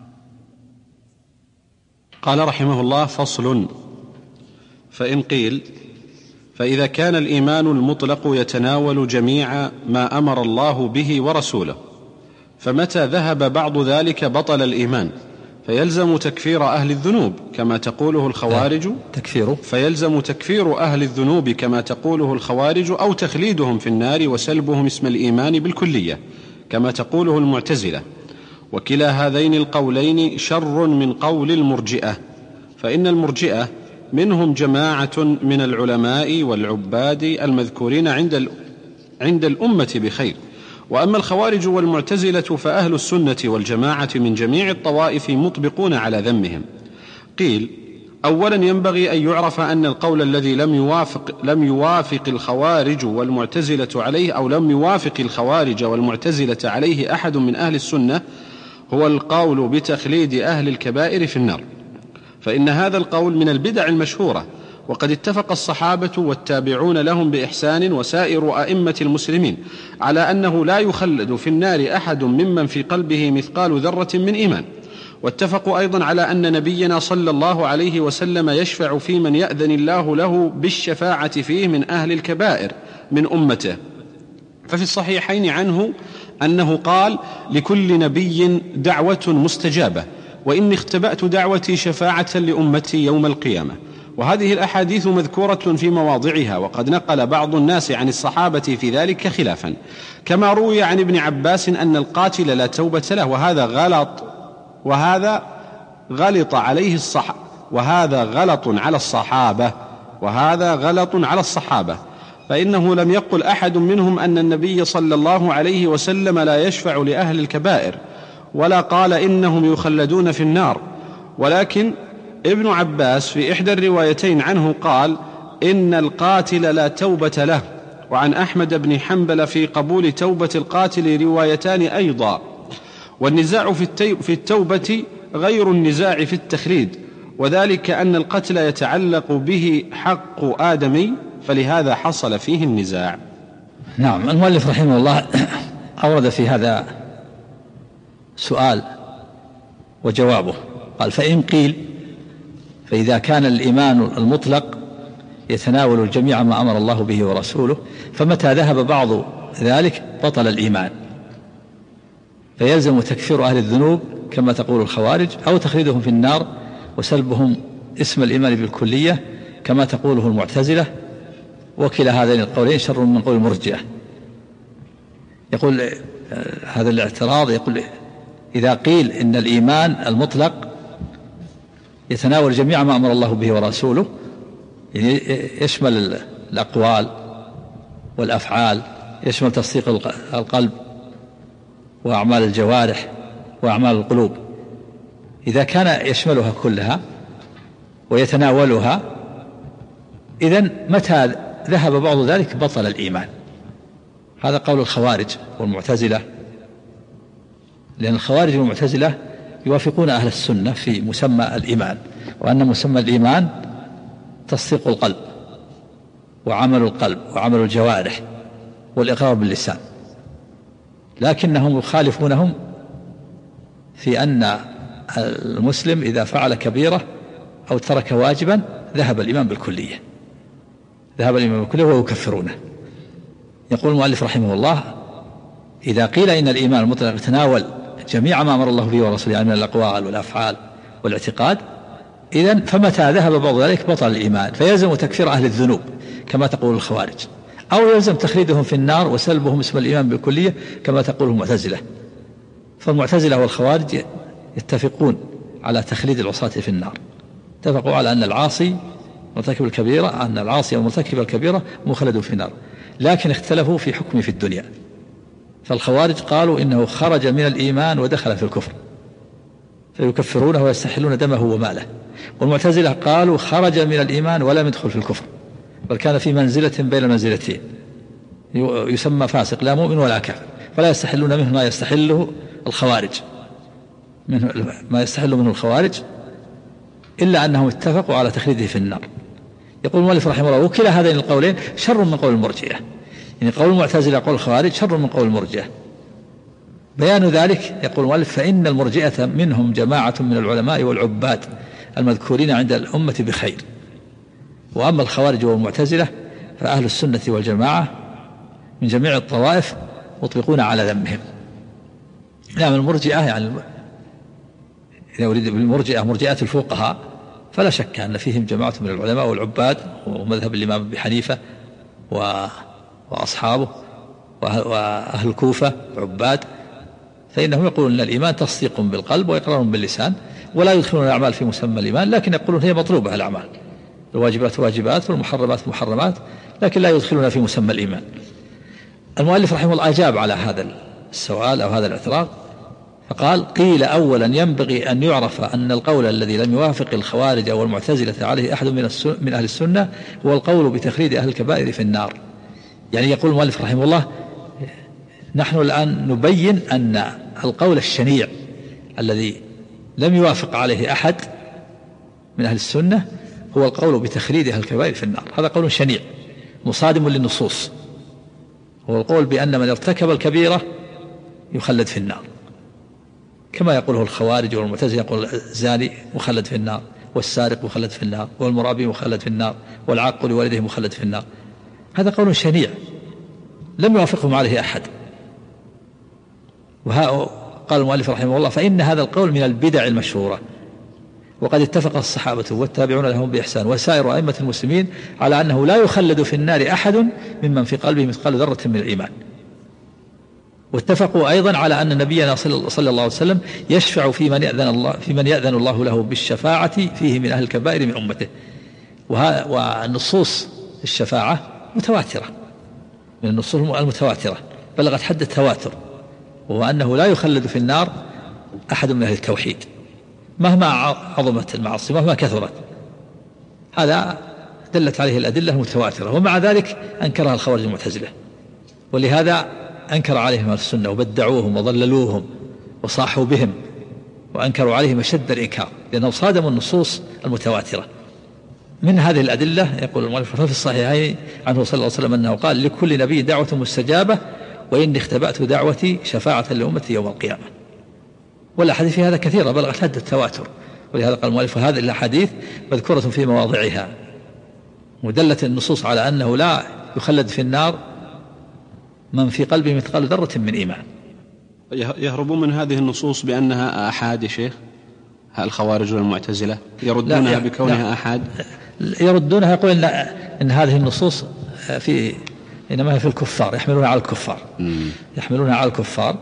Speaker 2: قال رحمه الله: فصل. فإن قيل: فإذا كان الإيمان المطلق يتناول جميع ما أمر الله به ورسوله، فمتى ذهب بعض ذلك بطل الإيمان، فيلزم تكفير أهل الذنوب كما تقوله الخوارج، فيلزم تكفير أهل الذنوب كما تقوله الخوارج، أو تخليدهم في النار وسلبهم اسم الإيمان بالكلية كما تقوله المعتزلة. وكلا هذين القولين شر من قول المرجئة، فإن المرجئة منهم جماعة من العلماء والعباد المذكورين عند الأمة بخير. وأما الخوارج والمعتزلة فأهل السنة والجماعة من جميع الطوائف مطبقون على ذمهم. قيل: أولا ينبغي أن يعرف أن القول الذي لم يوافق الخوارج والمعتزلة عليه، أو لم يوافق الخوارج والمعتزلة عليه أحد من أهل السنة، هو القول بتخليد أهل الكبائر في النار، فإن هذا القول من البدع المشهورة، وقد اتفق الصحابة والتابعون لهم بإحسان وسائر أئمة المسلمين على أنه لا يخلد في النار أحد ممن في قلبه مثقال ذرة من إيمان. واتفقوا أيضا على أن نبينا صلى الله عليه وسلم يشفع في من يأذن الله له بالشفاعة فيه من أهل الكبائر من أمته. ففي الصحيحين عنه أنه قال: لكل نبي دعوة مستجابة، وإني اختبأت دعوتي شفاعة لأمتي يوم القيامة. وهذه الأحاديث مذكورة في مواضعها، وقد نقل بعض الناس عن الصحابة في ذلك خلافا، كما روي عن ابن عباس أن القاتل لا توبة له، وهذا غلط على الصحابة، فإنه لم يقل أحد منهم أن النبي صلى الله عليه وسلم لا يشفع لأهل الكبائر، ولا قال إنهم يخلدون في النار. ولكن ابن عباس في إحدى الروايتين عنه قال: إن القاتل لا توبة له. وعن أحمد بن حنبل في قبول توبة القاتل روايتان أيضا. والنزاع في التوبة غير النزاع في التخليد، وذلك أن القتل يتعلق به حق آدمي، فلهذا حصل فيه النزاع.
Speaker 1: نعم. المؤلف رحمه الله أورد في هذا سؤال وجوابه. قال: فإن قيل: فإذا كان الإيمان المطلق يتناول جميع ما أمر الله به ورسوله، فمتى ذهب بعض ذلك بطل الإيمان، فيلزم تكفير أهل الذنوب كما تقول الخوارج، أو تخليدهم في النار وسلبهم اسم الإيمان بالكلية كما تقوله المعتزلة. وكلا هذين القولين شر من قول المرجئة. يقول هذا الاعتراض، يقول: إذا قيل إن الإيمان المطلق يتناول جميع ما أمر الله به ورسوله، يعني يشمل الأقوال والأفعال، يشمل تصديق القلب وأعمال الجوارح وأعمال القلوب، إذا كان يشملها كلها ويتناولها، إذن متى ذهب بعض ذلك بطل الإيمان. هذا قول الخوارج والمعتزلة، لأن الخوارج والمعتزلة يوافقون أهل السنة في مسمى الإيمان، وأن مسمى الإيمان تصديق القلب وعمل القلب وعمل الجوارح والإقرار باللسان، لكنهم يخالفونهم في أن المسلم إذا فعل كبيرة أو ترك واجبا ذهب الإيمان بالكلية، ويكفرونه. يقول المؤلف رحمه الله: إذا قيل إن الإيمان المطلق يتناول جميع ما أمر الله به ورسوله يعني من الأقوال والأفعال والاعتقاد، إذن فمتى ذهب بعض ذلك بطل الإيمان، فيلزم تكفير أهل الذنوب كما تقول الخوارج، أو يلزم تخليدهم في النار وسلبهم اسم الإيمان بالكلية كما تقول المعتزلة. فالمعتزلة والخوارج يتفقون على تخليد العصاة في النار، اتفقوا على أن العاصي مرتكب الكبيرة، أن العاصي ومرتكب الكبيرة مخلد في النار، لكن اختلفوا في حكمه في الدنيا. فالخوارج قالوا إنه خرج من الإيمان ودخل في الكفر فيكفرونه ويستحلون دمه وماله. والمعتزلة قالوا خرج من الإيمان ولم يدخل في الكفر، بل كان في منزلة بين المنزلتين، يسمى فاسق لا مؤمن ولا كافر، فلا يستحلون منه ما يستحله الخوارج إلا أنهم اتفقوا على تخليده في النار. يقول المؤلف رحمه الله: وكلا هذين القولين شر من قول المرجئة. يعني قول المعتزلة قول الخوارج شر من قول المرجئة. بيان ذلك يقول المؤلف: فإن المرجئة منهم جماعة من العلماء والعباد المذكورين عند الأمة بخير، وأما الخوارج والمعتزلة فأهل السنة والجماعة من جميع الطوائف مطلقون على ذمهم. نعم، المرجئة يعني إذا أريد بالمرجئة مرجئة الفقهاء فلا شك أن فيهم جماعة من العلماء والعباد، ومذهب الإمام أبي حنيفة وأصحابه وأهل الكوفة عباد، فإنهم يقولون أن الإيمان تصديق بالقلب وإقرار باللسان، ولا يدخلون الأعمال في مسمى الإيمان، لكن يقولون هي مطلوبة الأعمال، الواجبات واجبات والمحرمات محرمات، لكن لا يدخلون في مسمى الإيمان. المؤلف رحمه الله أجاب على هذا السؤال أو هذا الاعتراض فقال: قيل أولا ينبغي أن يعرف أن القول الذي لم يوافق الخوارج أو المعتزلة عليه أحد من أهل السنة هو القول بتخليد أهل الكبائر في النار. يعني يقول المؤلف رحمه الله: نحن الآن نبين أن القول الشنيع الذي لم يوافق عليه أحد من أهل السنة هو القول بتخليد أهل الكبائر في النار. هذا قول شنيع مصادم للنصوص، هو القول بأن من ارتكب الكبيرة يخلد في النار، كما يقوله الخوارج والمعتزلة، يقول الزاني مخلد في النار، والسارق مخلد في النار، والمرابي مخلد في النار، والعاق لوالده مخلد في النار. هذا قول شنيع لم يوافقهم عليه أحد. قال المؤلف رحمه الله: فإن هذا القول من البدع المشهورة، وقد اتفق الصحابة والتابعون لهم بإحسان وسائر أئمة المسلمين على أنه لا يخلد في النار أحد ممن في قلبه مثقال ذرة من الإيمان. واتفقوا أيضا على أن نبينا صلى الله عليه وسلم يشفع في من يأذن الله له بالشفاعة فيه من أهل الكبائر من أمته. والنصوص الشفاعة متواترة، من النصوص المتواترة بلغت حد التواتر، وهو أنه لا يخلد في النار أحد من أهل التوحيد مهما عظمت المعاصي مهما كثرت. هذا دلت عليه الأدلة المتواترة، ومع ذلك أنكرها الخوارج المعتزلة، ولهذا أنكر عليهم أهل السنة وبدعوهم وضللوهم وصاحوا بهم وأنكروا عليهم أشد الإنكار، لأنهم صادموا النصوص المتواترة. من هذه الأدلة يقول المؤلف في الصحيحين عنه صلى الله عليه وسلم أنه قال: لكل نبي دعوة مستجابة، وإني اختبأت دعوتي شفاعة لأمتي يوم القيامة. والأحاديث في هذا كثيرة بلغت حد التواتر، ولهذا قال المؤلف: هذه الأحاديث مذكورة في مواضعها، ودلة النصوص على أنه لا يخلد في النار من في قلبه مثقال ذرة من إيمان.
Speaker 2: يهربون من هذه النصوص بأنها آحاد يا شيخ؟ الخوارج والمعتزلة يردونها بكونها آحاد؟
Speaker 1: يردونها، يقول إن هذه النصوص إنما هي في الكفار، يحملونها على الكفار، يحملونها على الكفار،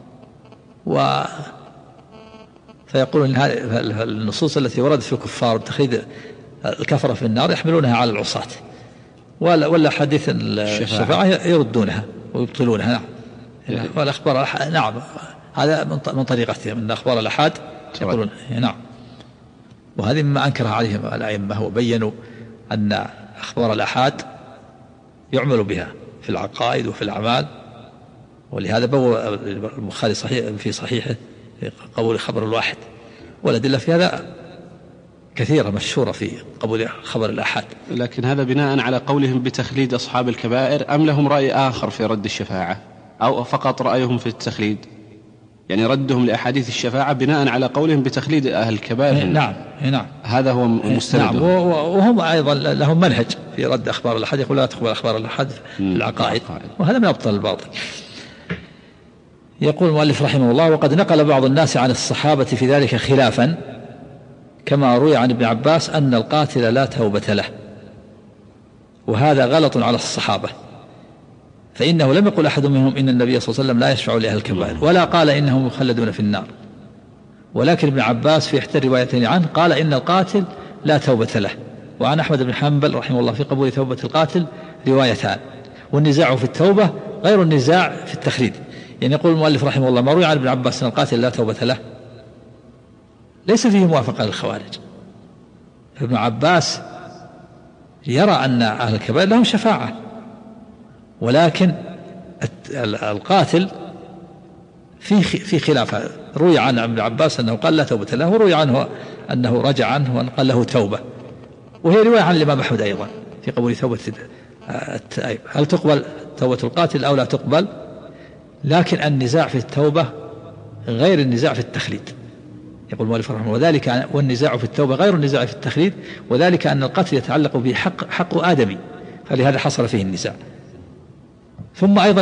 Speaker 1: فيقولون إن هذه النصوص التي وردت في الكفار بتخليد الكفرة في النار يحملونها على العصاة، ولا حديث الشفاعة يردونها ويبطلونها. نعم. والأخبار نعم، هذا من طريقتهم، من أخبار الأحاد يقولون نعم. وهذه مما أنكرها عليهم الأئمة، وبينوا أن أخبار الأحاد يعمل بها في العقائد وفي الأعمال، ولهذا بوّب البخاري في صحيحه قبول خبر الواحد، والأدلة في هذا كثيرة مشهورة في قبول خبر الأحاد.
Speaker 2: لكن هذا بناء على قولهم بتخليد أصحاب الكبائر، أم لهم رأي آخر في رد الشفاعة، أو فقط رأيهم في التخليد؟ يعني ردهم لأحاديث الشفاعة بناء على قولهم بتخليد أهل الكبائر.
Speaker 1: نعم.
Speaker 2: هذا هو مستندهم.
Speaker 1: نعم. وهم أيضا لهم منهج في رد أخبار الأحاد، يقول لا تقبل أخبار الأحاد في العقائد، وهذا من أبطل الباطل. يقول المؤلف رحمه الله: وقد نقل بعض الناس عن الصحابة في ذلك خلافا، كما روي عن ابن عباس أن القاتل لا توبة له، وهذا غلط على الصحابة، فإنه لم يقل أحد منهم إن النبي صلى الله عليه وسلم لا يشفع لأهل الكبائر، ولا قال إنهم يخلدون في النار. ولكن ابن عباس في إحدى الروايتين عنه قال إن القاتل لا توبة له. وعن أحمد بن حنبل رحمه الله في قبول توبة القاتل روايتان، والنزاع في التوبة غير النزاع في التخليد. يعني يقول المؤلف رحمه الله: ما روي عن ابن عباس أن القاتل لا توبة له ليس فيه موافقة للخوارج. ابن عباس يرى أن أهل الكبائر لهم شفاعة، ولكن القاتل في خلاف. روي عن ابن عباس أنه قال لا توبة له، وروي عنه أنه رجع عنه وأن قال له توبة، وهي رواية عن الإمام أحمد أيضا في قبول توبة التائب. هل تقبل توبة القاتل أو لا تقبل؟ لكن النزاع في التوبة غير النزاع في التخليد. يقول المؤلف رحمه الله: وذلك والنزاع في التوبة غير النزاع في التخليد، وذلك أن القتل يتعلق به حق آدمي، فلهذا حصل فيه النزاع. ثم أيضا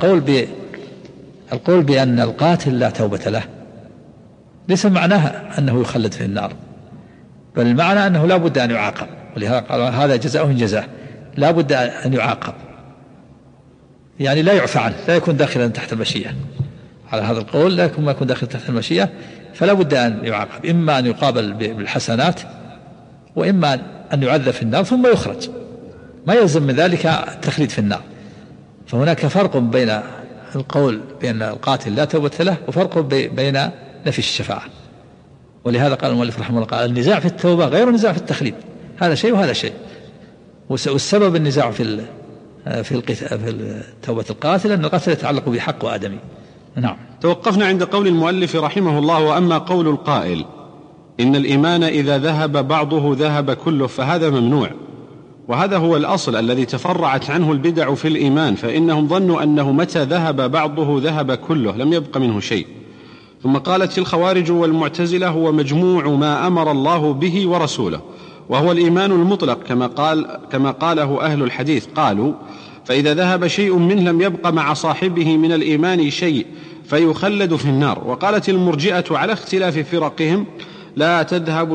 Speaker 1: القول بأن القاتل لا توبة له ليس معناها أنه يخلد في النار، بل المعنى أنه لا بد أن يعاقب، ولهذا قال: هذا جزاؤه جزاء، لا بد أن يعاقب، يعني لا يعفى عنه، لا يكون داخلا تحت المشيئة. على هذا القول لا يكون داخل تحت المشيئة، فلا بد أن يعاقب، إما أن يقابل بالحسنات، وإما أن يعذب في النار ثم يخرج، ما يلزم من ذلك التخليد في النار. فهناك فرق بين القول بأن القاتل لا توبة له، وفرق بين نفي الشفاعة. ولهذا قال المؤلف رحمه الله: قال: النزاع في التوبة غير النزاع في التخليد، هذا شيء وهذا شيء. والسبب النزاع في توبة القاتل أن القتل يتعلق بحق آدمي. نعم.
Speaker 2: توقفنا عند قول المؤلف رحمه الله: وأما قول القائل إن الإيمان إذا ذهب بعضه ذهب كله، فهذا ممنوع، وهذا هو الأصل الذي تفرعت عنه البدع في الإيمان، فإنهم ظنوا أنه متى ذهب بعضه ذهب كله، لم يبق منه شيء. ثم قالت الخوارج والمعتزلة: هو مجموع ما أمر الله به ورسوله، وهو الإيمان المطلق كما قاله أهل الحديث. قالوا: فإذا ذهب شيء منه لم يبق مع صاحبه من الإيمان شيء فيخلد في النار. وقالت المرجئة على اختلاف فرقهم: لا تذهب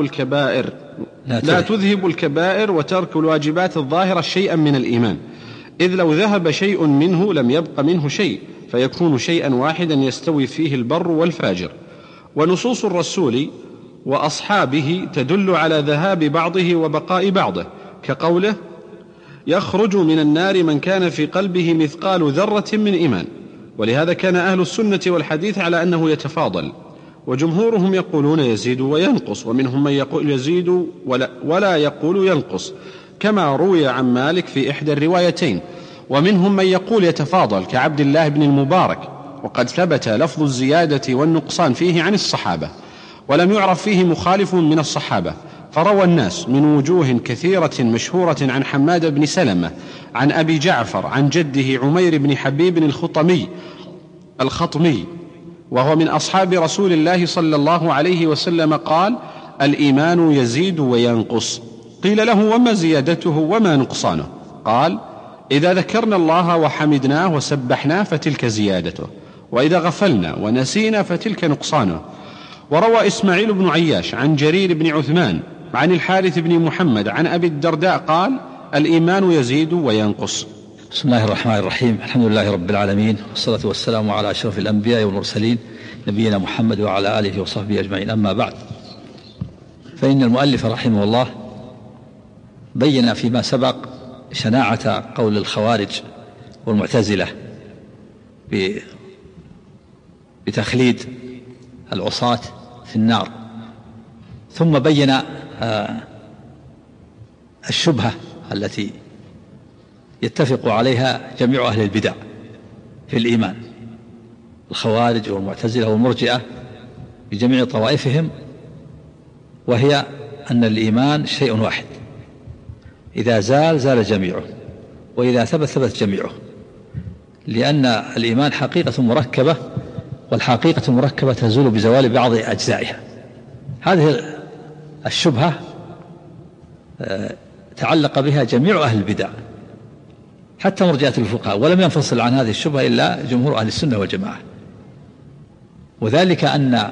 Speaker 2: الكبائر وترك الواجبات الظاهرة شيئا من الإيمان، إذ لو ذهب شيء منه لم يبق منه شيء، فيكون شيئا واحدا يستوي فيه البر والفاجر. ونصوص الرسول وأصحابه تدل على ذهاب بعضه وبقاء بعضه، كقوله: يخرج من النار من كان في قلبه مثقال ذرة من إيمان. ولهذا كان أهل السنة والحديث على أنه يتفاضل، وجمهورهم يقولون يزيد وينقص، ومنهم من يقول يزيد ولا يقول ينقص، كما روي عن مالك في إحدى الروايتين. ومنهم من يقول يتفاضل، كعبد الله بن المبارك، وقد ثبت لفظ الزيادة والنقصان فيه عن الصحابة، ولم يعرف فيه مخالف من الصحابة. فروى الناس من وجوه كثيرة مشهورة عن حماد بن سلمة عن أبي جعفر عن جده عمير بن حبيب الخطمي، وهو من أصحاب رسول الله صلى الله عليه وسلم، قال: الإيمان يزيد وينقص. قيل له: وما زيادته وما نقصانه؟ قال: إذا ذكرنا الله وحمدناه وسبحناه فتلك زيادته، وإذا غفلنا ونسينا فتلك نقصانه. وروى إسماعيل بن عياش عن جرير بن عثمان عن الحارث بن محمد عن أبي الدرداء قال: الإيمان يزيد وينقص.
Speaker 1: بسم الله الرحمن الرحيم. الحمد لله رب العالمين، والصلاة والسلام على أشرف الأنبياء والمرسلين، نبينا محمد وعلى آله وصحبه أجمعين. أما بعد، فإن المؤلف رحمه الله بين فيما سبق شناعة قول الخوارج والمعتزلة بتخليد العصاة في النار، ثم بين الشبهة التي يتفق عليها جميع أهل البدع في الإيمان، الخوارج والمعتزلة والمرجئة بجميع طوائفهم، وهي أن الإيمان شيء واحد، إذا زال زال جميعه، وإذا ثبت ثبت جميعه، لأن الإيمان حقيقة مركبة، والحقيقة المركبة تزول بزوال بعض أجزائها. هذه الشبهة تعلق بها جميع أهل البدع حتى مرجئة الفقهاء، ولم ينفصل عن هذه الشبهة إلا جمهور أهل السنة والجماعة. وذلك أن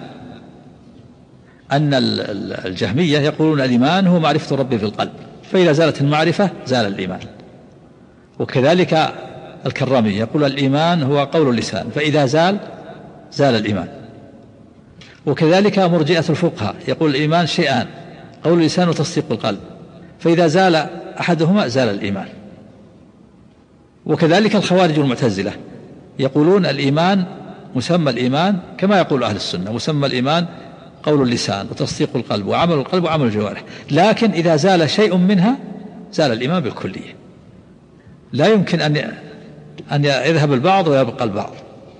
Speaker 1: الجهمية يقولون الإيمان هو معرفة الرب في القلب، فإذا زالت المعرفة زال الإيمان. وكذلك الكرامية يقول الإيمان هو قول اللسان، فإذا زال زال الإيمان. وكذلك مرجئة الفقهاء يقول الإيمان شيئان، قول اللسان وتصديق القلب، فإذا زال أحدهما زال الإيمان. وكذلك الخوارج والمعتزلة يقولون الإيمان مسمى الإيمان كما يقول أهل السنة، مسمى الإيمان قول اللسان وتصديق القلب وعمل القلب وعمل الجوارح، لكن إذا زال شيء منها زال الإيمان بالكلية، لا يمكن أن يذهب البعض ويبقى البعض،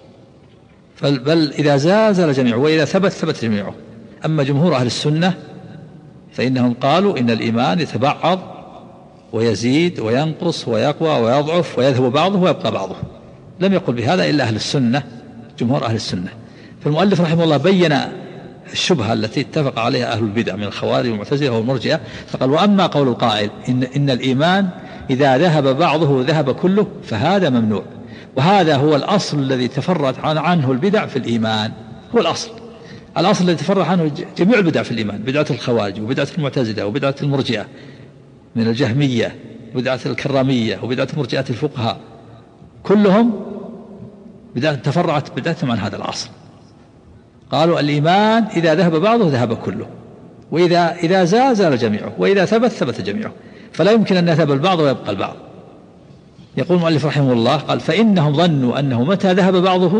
Speaker 1: بل إذا زال جميعه، وإذا ثبت جميعه. أما جمهور أهل السنة فإنهم قالوا إن الإيمان يتبعض ويزيد وينقص ويقوى ويضعف ويذهب بعضه ويبقى بعضه، لم يقل بهذا إلا أهل السنة، جمهور أهل السنة. فالمؤلف رحمه الله بين الشبهة التي اتفق عليها أهل البدع من الخوارج والمعتزلة والمرجئة، فقال: وأما قول القائل إن الإيمان إذا ذهب بعضه ذهب كله فهذا ممنوع، وهذا هو الأصل الذي تفرعت عنه البدع في الإيمان، هو الأصل الذي تفرع عنه جميع البدع في الإيمان، بدعة الخوارج وبدعة المعتزلة وبدعة المرجئة من الجهمية وبدعة الكرامية وبدعة مرجئة الفقهاء، كلهم تفرعت بدعتهم عن هذا الأصل. قالوا الإيمان إذا ذهب بعضه ذهب كله، وإذا زال جميعه، وإذا ثبت جميعه، فلا يمكن أن يذهب البعض ويبقى البعض. يقول المؤلف رحمه الله قال: فإنهم ظنوا أنه متى ذهب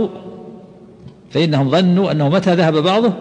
Speaker 1: بعضه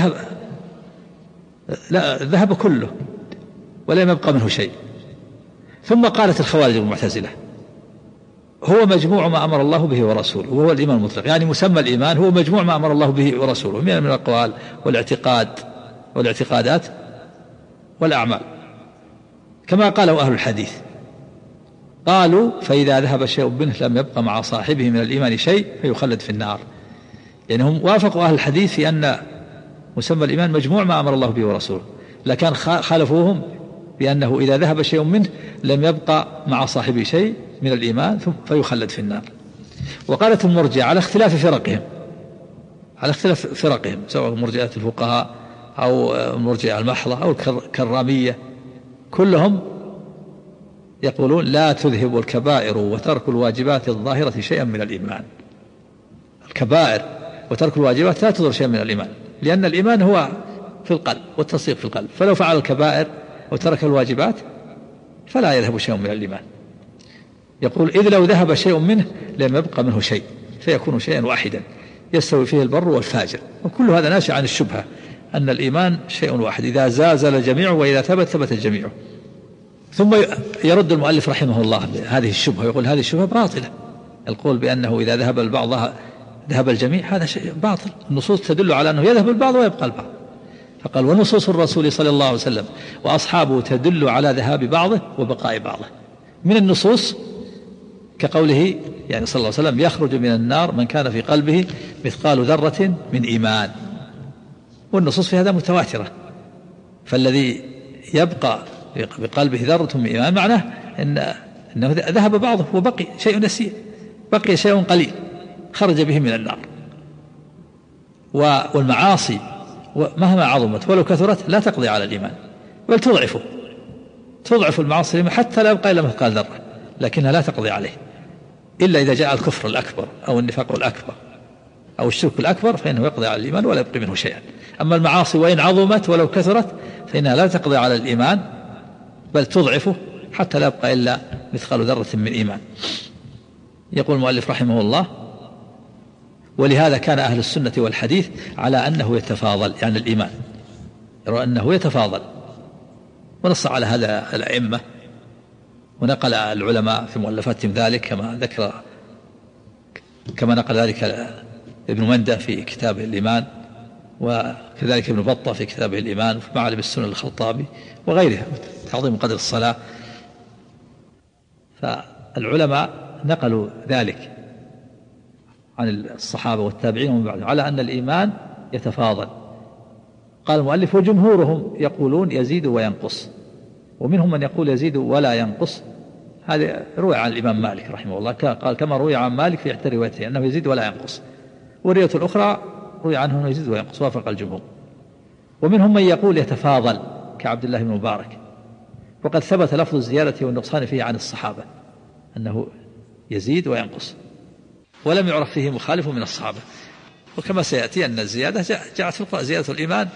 Speaker 1: ذهب كله ولم يبقى منه شيء. ثم قالت الخوارج والمعتزلة: هو مجموع ما أمر الله به ورسوله، وهو الإيمان المطلق، يعني مسمى الإيمان هو مجموع ما أمر الله به ورسوله من الأقوال والاعتقادات والأعمال، كما قالوا أهل الحديث. قالوا: فإذا ذهب شيء منه لم يبقى مع صاحبه من الإيمان شيء فيخلد في النار. يعني هم وافقوا أهل الحديث في أن مسمى الإيمان مجموع ما أمر الله به ورسوله، لكن خالفوهم بأنه إذا ذهب شيء منه لم يبقى مع صاحبه شيء من الإيمان فيخلد في النار. وقالت المرجئة على اختلاف فرقهم سواء مرجئة الفقهاء أو المرجئة المحضة أو الكرامية، كلهم يقولون: لا تذهب الكبائر وترك الواجبات الظاهرة شيئا من الإيمان. الكبائر وترك الواجبات لا تضر شيئا من الإيمان، لأن الإيمان هو في القلب والتصديق في القلب، فلو فعل الكبائر وترك الواجبات فلا يذهب شيء من الإيمان. يقول: إذ لو ذهب شيء منه لم يبقى منه شيء، فيكون شيئا واحدا يستوي فيه البر والفاجر. وكل هذا ناشئ عن الشبهة أن الإيمان شيء واحد، إذا زال جميعه وإذا ثبت جميعه. ثم يرد المؤلف رحمه الله هذه الشبهة، يقول: هذه الشبهة باطلة، القول بأنه إذا ذهب البعض ذهب الجميع هذا شيء باطل، النصوص تدل على أنه يذهب البعض ويبقى البعض. فقال: ونصوص الرسول صلى الله عليه وسلم وأصحابه تدل على ذهاب بعضه وبقاء بعضه. من النصوص كقوله يعني صلى الله عليه وسلم: يخرج من النار من كان في قلبه مثقال ذرة من إيمان. والنصوص في هذا متواترة، فالذي يبقى بقلبه ذرة من إيمان معناه أنه ذهب بعضه وبقي شيء يسير، بقي شيء قليل خرج به من النار. والمعاصي مهما عظمت ولو كثرت لا تقضي على الإيمان، بل تضعف المعاصي حتى لا يبقى إلا مثقال ذرة، لكنها لا تقضي عليه إلا إذا جاء الكفر الأكبر أو النفاق الأكبر أو الشرك الأكبر، فإنه يقضي على الإيمان ولا يبقي منه شيئا. أما المعاصي وإن عظمت ولو كثرت فإنها لا تقضي على الإيمان، بل تضعفه حتى لا يبقى إلا مثقال ذرة من إيمان. يقول المؤلف رحمه الله: ولهذا كان أهل السنة والحديث على أنه يتفاضل، يعني الإيمان يرى أنه يتفاضل، ونص على هذا الأئمة، ونقل العلماء في مؤلفاتهم ذلك كما نقل ذلك ابن مندة في كتابه الإيمان، وكذلك ابن بطة في كتابه الإيمان، وفي معالم السنن الخطابي وغيرها تعظيم قدر الصلاة. فالعلماء نقلوا ذلك عن الصحابة والتابعين ومن بعدهم على أن الإيمان يتفاضل. قال المؤلف: وجمهورهم يقولون يزيد وينقص، ومنهم من يقول يزيد ولا ينقص. هذا روي عن الإمام مالك رحمه الله، قال كما روي عن مالك في إحدى روايته أنه يزيد ولا ينقص، والرواية الأخرى روي عنه أنه يزيد وينقص، وافق الجمهور. ومنهم من يقول يتفاضل كعبد الله بن مبارك، وقد ثبت لفظ الزيادة والنقصان فيه عن الصحابة أنه يزيد وينقص، ولم يعرف فيه مخالف من الصحابة. وكما سيأتي أن الزيادة جاءت في القرآن، زيادة الإيمان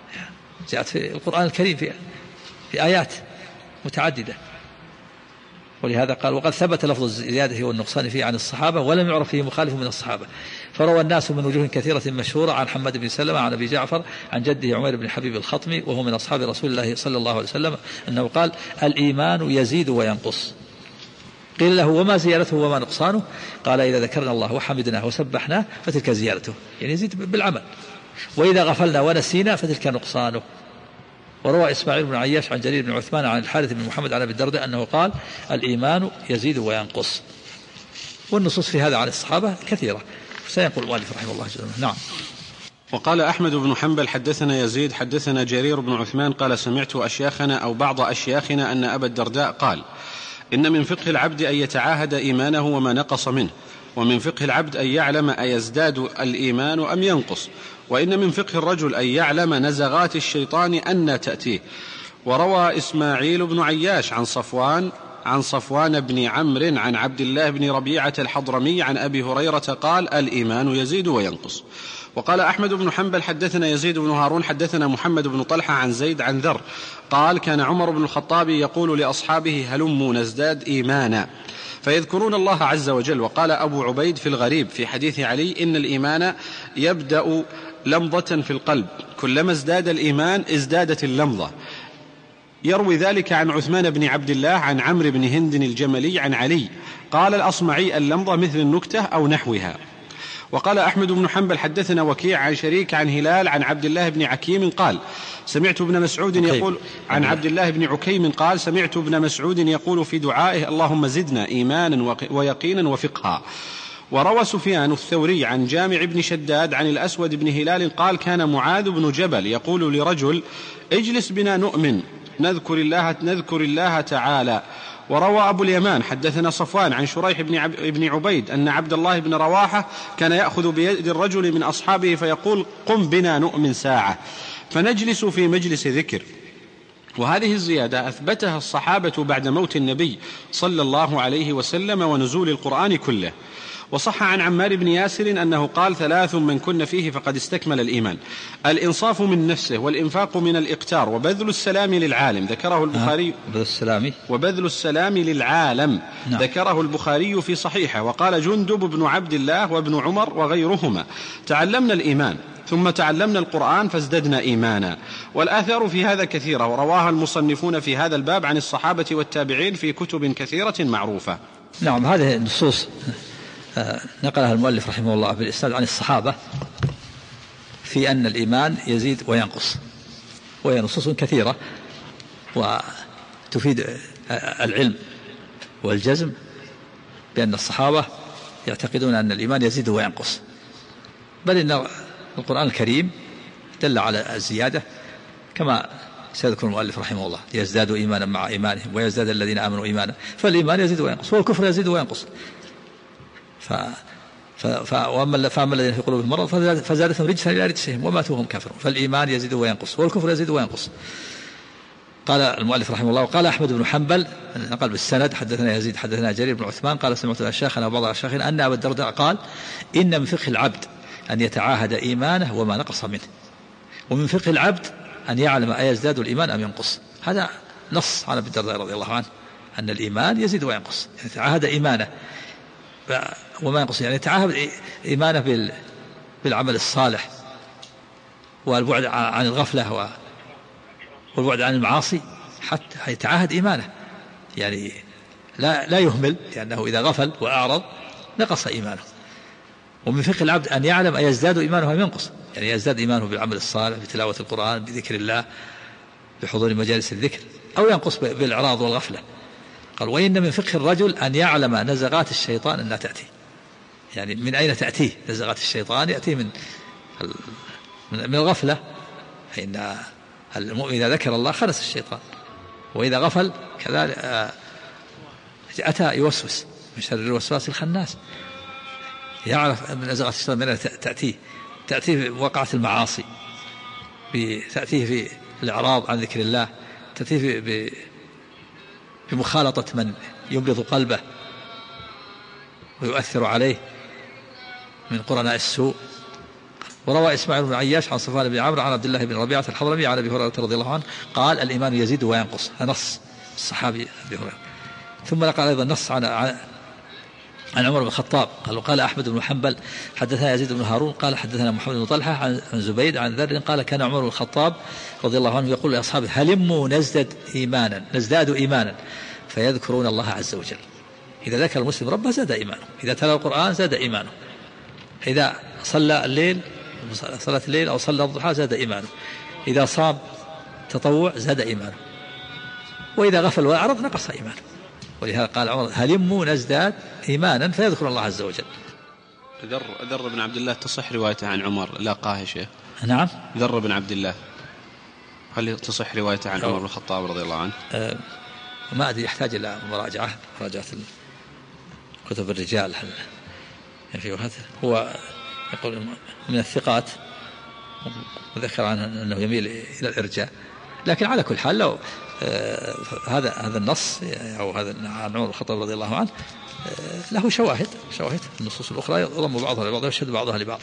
Speaker 1: جاءت في القرآن الكريم في آيات متعددة. ولهذا قال وقد ثبت لفظ الزيادة والنقصان فيه عن الصحابة ولم يعرف فيه مخالف من الصحابة، فروى الناس من وجوه كثيرة مشهورة عن حماد بن سلمة عن أبي جعفر عن جده عمير بن حبيب الخطمي وهو من أصحاب رسول الله صلى الله عليه وسلم أنه قال الإيمان يزيد وينقص. قيل له وما زيادته وما نقصانه؟ قال إذا ذكرنا الله وحمدناه وسبحناه فتلك زيادته، يعني يزيد بالعمل، وإذا غفلنا ونسينا فتلك نقصانه. وروى إسماعيل بن عياش عن جرير بن عثمان عن الحارث بن محمد عن أبي الدرداء أنه قال الإيمان يزيد وينقص. والنصوص في هذا عن الصحابة كثيرة، سينقل المؤلف رحمه الله جل. نعم.
Speaker 2: وقال أحمد بن حنبل حدثنا يزيد حدثنا جرير بن عثمان قال سمعت أشياخنا أو بعض أشياخنا أن أبا الدرداء قال إن من فقه العبد أن يتعاهد إيمانه وما نقص منه، ومن فقه العبد أن يعلم أيزداد الإيمان أم ينقص، وإن من فقه الرجل أن يعلم نزغات الشيطان أن تأتيه. وروى إسماعيل بن عياش عن صفوان بن عمرو عن عبد الله بن ربيعة الحضرمي عن أبي هريرة قال الإيمان يزيد وينقص. وقال أحمد بن حنبل حدثنا يزيد بن هارون حدثنا محمد بن طلحة عن زيد عن ذر قال كان عمر بن الخطاب يقول لأصحابه هلموا نزداد إيمانا، فيذكرون الله عز وجل. وقال أبو عبيد في الغريب في حديث علي إن الإيمان يبدأ لمضة في القلب، كلما ازداد الإيمان ازدادت اللمضة. يروي ذلك عن عثمان بن عبد الله عن عمرو بن هند الجملي عن علي قال الأصمعي اللمضة مثل النكتة أو نحوها. وقال أحمد بن حنبل حدثنا وكيع عن شريك عن هلال عن عبد الله بن عكيم قال سمعت ابن مسعود يقول عن عبد الله بن عكيم قال سمعت ابن مسعود يقول في دعائه اللهم زدنا إيمانا ويقينا وفقها. وروى سفيان الثوري عن جامع بن شداد عن الأسود بن هلال قال كان معاذ بن جبل يقول لرجل اجلس بنا نؤمن نذكر الله تعالى. وروى أبو اليمان حدثنا صفوان عن شريح بن عبيد أن عبد الله بن رواحة كان يأخذ بيد الرجل من أصحابه فيقول قم بنا نؤمن ساعة فنجلس في مجلس ذكر. وهذه الزيادة أثبتها الصحابة بعد موت النبي صلى الله عليه وسلم ونزول القرآن كله. وصح عن عمار بن ياسر أنه قال 3 من كن فيه فقد استكمل الإيمان: الإنصاف من نفسه، والإنفاق من الإقتار، وبذل السلام للعالم. ذكره البخاري وبذل السلام للعالم. ذكره البخاري في صحيحه. وقال جندب بن عبد الله وابن عمر وغيرهما تعلمنا الإيمان ثم تعلمنا القرآن فازددنا إيمانا. والآثار في هذا كثيرة، ورواها المصنفون في هذا الباب عن الصحابة والتابعين في كتب كثيرة معروفة.
Speaker 1: نعم، هذه النصوص نقلها المؤلف رحمه الله بالإسناد عن الصحابة في أن الإيمان يزيد وينقص، وهي نصوص كثيرة وتفيد العلم والجزم بأن الصحابة يعتقدون أن الإيمان يزيد وينقص، بل إن القرآن الكريم دل على الزيادة كما سيذكر المؤلف رحمه الله: يزدادوا إيمانا مع إيمانهم ويزداد الذين آمنوا إيمانا. فالإيمان يزيد وينقص والكفر يزيد وينقص. فأما الذين في قلوبهم مرض فزادتهم رجسا إلى رجسهم وماتوا وهم كافرون. فالإيمان يزيد وينقص والكفر يزيد وينقص. قال المؤلف رحمه الله: وقال أحمد بن حنبل نقل بالسند حدثنا يزيد حدثنا جرير بن عثمان قال سمعت الشيخنا وبعض الشيخين أن أبا الدرداء قال إن من فقه العبد أن يتعاهد إيمانه وما نقص منه، ومن فقه العبد أن يعلم أيزداد الإيمان أم ينقص. هذا نص على أبي الدرداء رضي الله عنه أن الإيمان يزيد وينقص، يعني يتعاهد إيمانه وما ينقص، يعني يتعاهد إيمانه بالعمل الصالح والبعد عن الغفلة والبعد عن المعاصي، حتى يتعاهد إيمانه، يعني لا يهمل، لأنه إذا غفل وأعرض نقص إيمانه. ومن فقه العبد أن يعلم أيزداد إيمانه أم ينقص، يعني يزداد إيمانه بالعمل الصالح بتلاوة القرآن بذكر الله بحضور مجالس الذكر، أو ينقص بالإعراض والغفلة. قال: وإن من فقه الرجل أن يعلم نزغات الشيطان أنها تأتي، يعني من أين تأتيه نزغات الشيطان؟ يأتيه من الغفلة، فإن المؤمن إذا ذكر الله خلص الشيطان، وإذا غفل كذلك أتى يوسوس من شر الوسواس الخناس. يعرف من نزغات الشيطان من أين تأتيه وقعت المعاصي، تأتيه في الإعراض عن ذكر الله، تأتيه بمخالطة من يبلغ قلبه ويؤثر عليه من قرناء السوء. وروى إسماعيل بن عياش عن صفوان بن عمرو عن عبد الله بن ربيعة الحضرمي عن أبي هريرة رضي الله عنه قال: الإيمان يزيد وينقص. نص الصحابي أبي هريرة. ثم نقل أيضا نص عن عمر بن الخطاب قال أحمد بن حنبل حدثنا يزيد بن هارون قال حدثنا محمد بن طلحة عن زبيد عن ذر قال كان عمر بن الخطاب رضي الله عنه يقول لأصحابه هلموا نزداد إيمانا فيذكرون الله عز وجل. إذا ذكر المسلم ربه زاد إيمانه، إذا تلا القرآن زاد إيمانه، إذا صلى الليل صلاة الليل أو صلى الضحى زاد إيمانه، إذا صام تطوع زاد إيمانه، وإذا غفل وأعرض نقص إيمانه. ولهذا قال عمر هلموا نزداد إيمانا فيذكر الله عز وجل.
Speaker 2: ذر بن عبد الله تصح روايته عن عمر لاقاه شيء؟
Speaker 1: نعم.
Speaker 2: ذر بن عبد الله هل تصح روايته عن عمر بن الخطاب رضي الله عنه؟
Speaker 1: ما أدري، يحتاج إلى مراجعة كتب الرجال. هو يقول من الثقات وذكر عنه أنه يميل إلى الإرجاء، لكن على كل حال لو هذا النص أو هذا عن عمر الخطاب رضي الله عنه له شواهد النصوص الأخرى يضم بعضها لبعض ويشهد بعضها لبعض،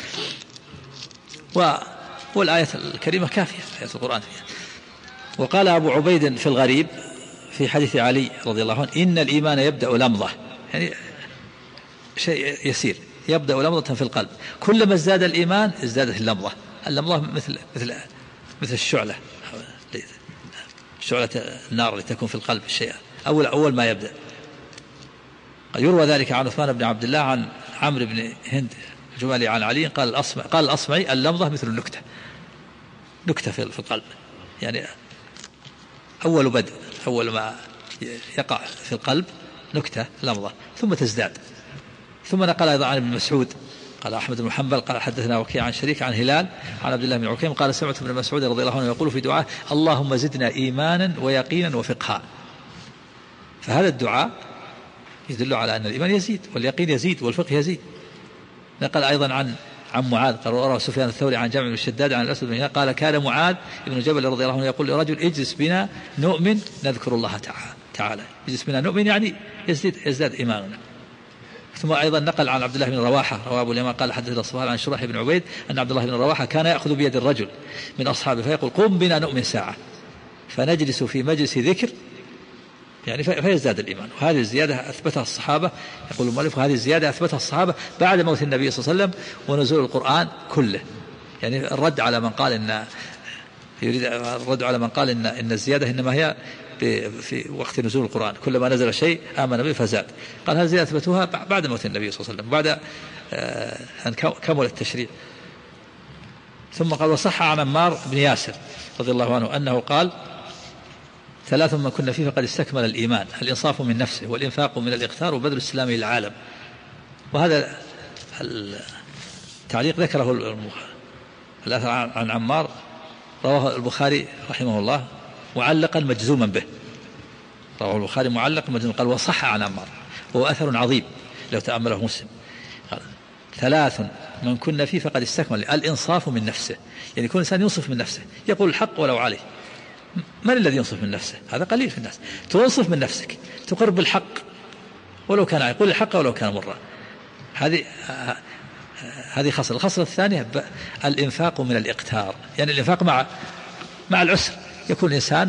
Speaker 1: والآية الكريمة كافية، آية القرآن فيها. وقال أبو عبيد في الغريب في حديث علي رضي الله عنه إن الإيمان يبدأ لمضة، يعني شيء يسير يبدأ لمضة في القلب، كلما ازداد الإيمان ازدادت اللمضة مثل الشعلة النار اللي تكون في القلب الشيء أول ما يبدأ. يروى ذلك عن عثمان بن عبد الله عن عمرو بن هند الجمالي عن علي قال الأصمعي اللمضة مثل نكتة في القلب، يعني أول ما يقع في القلب نكتة لمضة ثم تزداد. ثم نقل أيضا عن ابن مسعود قال أحمد بن حنبل قال حدثنا وكيع عن شريك عن هلال عن عبد الله بن عكيم قال سمعت ابن مسعود رضي الله عنه يقول في دعاء اللهم زدنا إيمانا ويقينا وفقها. فهذا الدعاء يدل على أن الإيمان يزيد واليقين يزيد والفقه يزيد. نقل أيضا عن معاذ قال رواه سفيان الثوري عن جامع بن الشداد عن الأسود بن هلال قال كان معاذ بن جبل رضي الله عنه يقول لرجل اجلس بنا نؤمن نذكر الله تعالى اجلس بنا نؤمن يعني يزداد إيماننا. ثم أيضا نقل عن عبد الله بن رواحة رواه أبو اليمان قال حدثنا الصفار عن شريح بن عبيد أن عبد الله بن رواحة كان يأخذ بيد الرجل من أصحابه فيقول قم بنا نؤمن ساعة فنجلس في مجلس ذكر يعني فيزداد الإيمان. وهذه الزيادة أثبتها الصحابة، يقول المؤلف هذه الزيادة أثبتها الصحابة بعد موت النبي صلى الله عليه وسلم ونزول القرآن كله. يعني الرد على من قال إن الزيادة إنما هي في وقت نزول القرآن، كلما نزل شيء آمن به فزاد. قال هذه الزيادة أثبتوها بعد موت النبي صلى الله عليه وسلم بعد أن كمل التشريع. ثم قال وصح عن عمار بن ياسر رضي الله عنه أنه قال ثلاث من كنا فيه فقد استكمل الإيمان الإنصاف من نفسه والإنفاق من الإقتار وبذل السلام للعالم. وهذا التعليق ذكره الأثر عن عمار رواه البخاري رحمه الله معلقا مجزوما به، رواه البخاري معلقا مجزوما قال وصح عن عمار وهو أثر عظيم لو تأمله مسلم. قال ثلاث من كنا فيه فقد استكمل الإنصاف من نفسه، يعني يكون الإنسان ينصف من نفسه يقول الحق ولو عليه. من الذي ينصف من نفسه؟ هذا قليل في الناس. تنصف من نفسك تقر بالحق ولو كان يقول الحق ولو كان مرة. هذه خصلة. الخصلة الثانية الإنفاق من الإقتار، يعني الإنفاق مع العسر. يكون الإنسان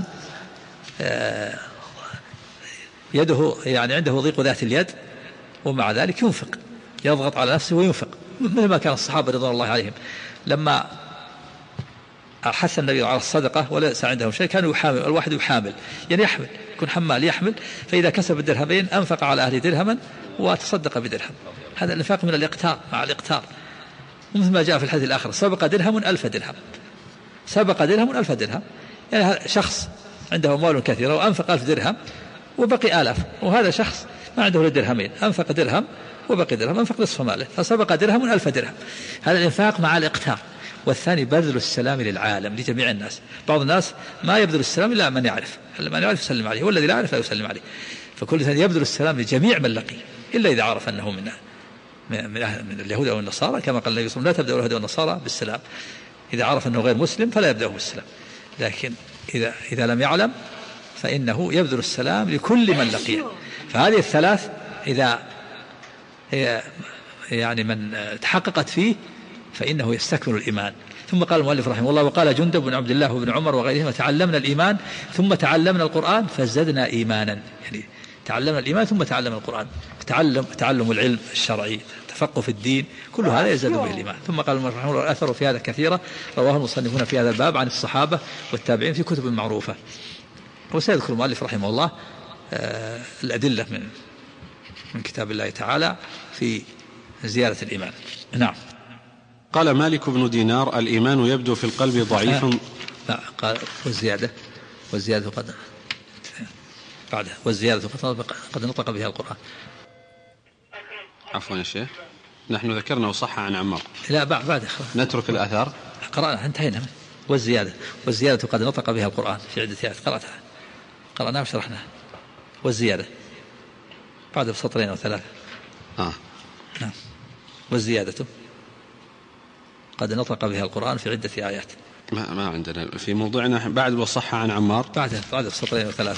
Speaker 1: يده يعني عنده ضيق ذات اليد ومع ذلك ينفق، يضغط على نفسه وينفق، مثل ما كان الصحابة رضوان الله عليهم لما حث النبي على الصدقة وليس عندهم شيء كانوا يحامل، الواحد يحامل يعني يحمل، يكون حمال يحمل، فإذا كسب الدرهمين أنفق على أهل درهما وتصدق بدرهم. هذا الإنفاق من الإقتار مع الإقتار. ومثل ما جاء في الحديث الآخر سبق درهم 1000 درهم، سبق درهم 1000 درهم، يعني شخص عنده أموال كثيرة وأنفق 1000 درهم وبقي 1000، وهذا شخص ما عنده درهمين أنفق درهم وبقي درهم أنفق نصف ماله، فسبق درهم 1000 درهم. هذا الإنفاق مع الإقتار. والثاني بذل السلام للعالم لجميع الناس. بعض الناس ما يبذل السلام إلا من يعرف، من يعرف يسلم عليه، والذي لا يعرف لا يسلم عليه. فكل إنسان يبذل السلام لجميع من لقيه إلا إذا عرف أنه من اليهود أو النصارى، كما قال النبي صلى الله عليه وسلم لا تبدأوا اليهود والنصارى بالسلام. إذا عرف أنه غير مسلم فلا يبدأه بالسلام، لكن إذا لم يعلم فإنه يبذل السلام لكل من لقيه. فهذه الثلاث إذا يعني من تحققت فيه فإنه يستكمل الإيمان. ثم قال المؤلف رحمه الله وقال جندب بن عبد الله وابن عمر وغيرهما تعلمنا الإيمان ثم تعلمنا القرآن فزدنا إيمانا، يعني تعلمنا الإيمان ثم تعلم القرآن. تعلم العلم الشرعي، تفقه في الدين، كل هذا يزداد به الإيمان. ثم قال المؤلف رحمه الله: الأثر في هذا كثيرة رواه المصنفون في هذا الباب عن الصحابة والتابعين في كتب معروفة. وسيذكر المؤلف رحمه الله الأدلة من كتاب الله تعالى في زيادة الإيمان. نعم.
Speaker 2: قال مالك بن دينار: الإيمان يبدو في القلب ضعيفا.
Speaker 1: لا، قال والزيادة قد بعده والزيادة قد نطق بها القرآن.
Speaker 2: عفوا يا شيخ، نحن ذكرنا وصح عن عمار.
Speaker 1: لا، بعد
Speaker 2: نترك الآثار.
Speaker 1: قرأنا، انتهينا. والزيادة قد نطق بها القرآن في عدة آيات قرأناها وشرحناها. والزيادة بعد بسطرين أو ثلاثة. نعم. والزيادة قد نطق بها القرآن في عدة آيات.
Speaker 2: ما عندنا في موضوعنا بعد وصح عن عمار.
Speaker 1: بعد بسطرين أو ثلاثة،